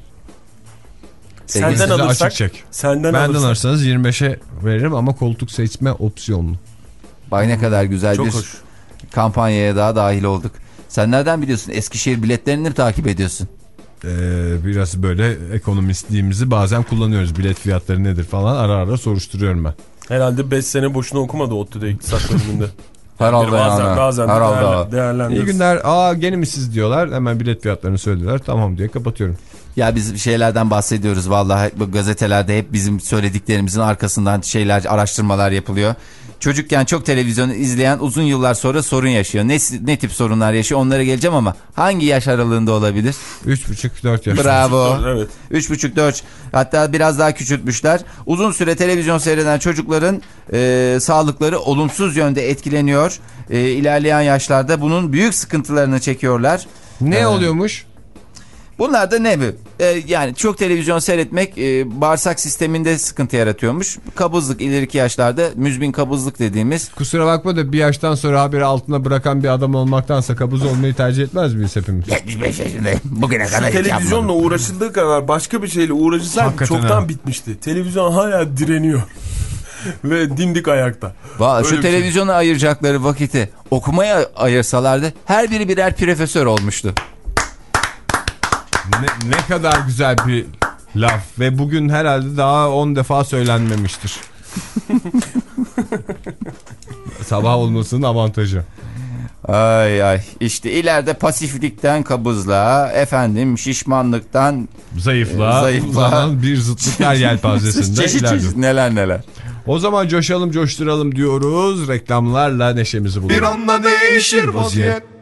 Senden Size alırsak. açık çek. Senden Benden alırsak. alırsanız yirmi beşe veririm ama koltuk seçme opsiyonlu. Bak ne kadar güzel Çok bir hoş. kampanyaya daha dahil olduk. Sen nereden biliyorsun? Eskişehir biletlerini mi takip ediyorsun? Ee, biraz böyle ekonomistliğimizi bazen kullanıyoruz. Bilet fiyatları nedir falan ara ara soruşturuyorum ben. Herhalde beş sene boşuna okumadı ODTÜ'de iktisat bölümünde. Herhalde bazen, yani. bazen de Herhalde. değerlen- değerlendiririz. İyi günler. Aa gene mi siz diyorlar. Hemen bilet fiyatlarını söylediler. Tamam diye kapatıyorum. Ya biz şeylerden bahsediyoruz vallahi bu gazetelerde hep bizim söylediklerimizin arkasından şeyler araştırmalar yapılıyor. Çocukken çok televizyon izleyen uzun yıllar sonra sorun yaşıyor. Ne, ne tip sorunlar yaşıyor onlara geleceğim ama hangi yaş aralığında olabilir? üç buçuk dört yaş. Bravo. Evet. üç buçuk dört hatta biraz daha küçültmüşler. Uzun süre televizyon seyreden çocukların e, sağlıkları olumsuz yönde etkileniyor. E, ilerleyen yaşlarda bunun büyük sıkıntılarını çekiyorlar. Ne Ee, oluyormuş? Bunlar da ne mi? Ee, yani çok televizyon seyretmek e, bağırsak sisteminde sıkıntı yaratıyormuş. Kabızlık ileriki yaşlarda müzmin kabızlık dediğimiz. Kusura bakma da bir yaştan sonra haberi altına bırakan bir adam olmaktansa kabız olmayı tercih etmez miyiz hepimiz? yetmiş beş yaşındayım. Bugüne kadar hiç Televizyonla yapmadım. uğraşıldığı kadar başka bir şeyle uğraşırsak Hakikaten çoktan ha. bitmişti. Televizyon hala direniyor. Ve dimdik ayakta. Va, Öyle şu bir şey. televizyona ayıracakları vakiti okumaya ayırsalardı her biri birer profesör olmuştu. Ne, ne kadar güzel bir laf ve bugün herhalde daha on defa söylenmemiştir. Sabah olmasının avantajı. Ay ay işte ileride pasiflikten kabızlığa, efendim şişmanlıktan Zayıflığa, zayıflığa. uzanan bir zıtlıklar yelpazesinde çeşit ilerliyor. çeşit neler neler. O zaman coşalım coşturalım diyoruz. Reklamlarla neşemizi bulalım. Bir anda değişir vaziyet.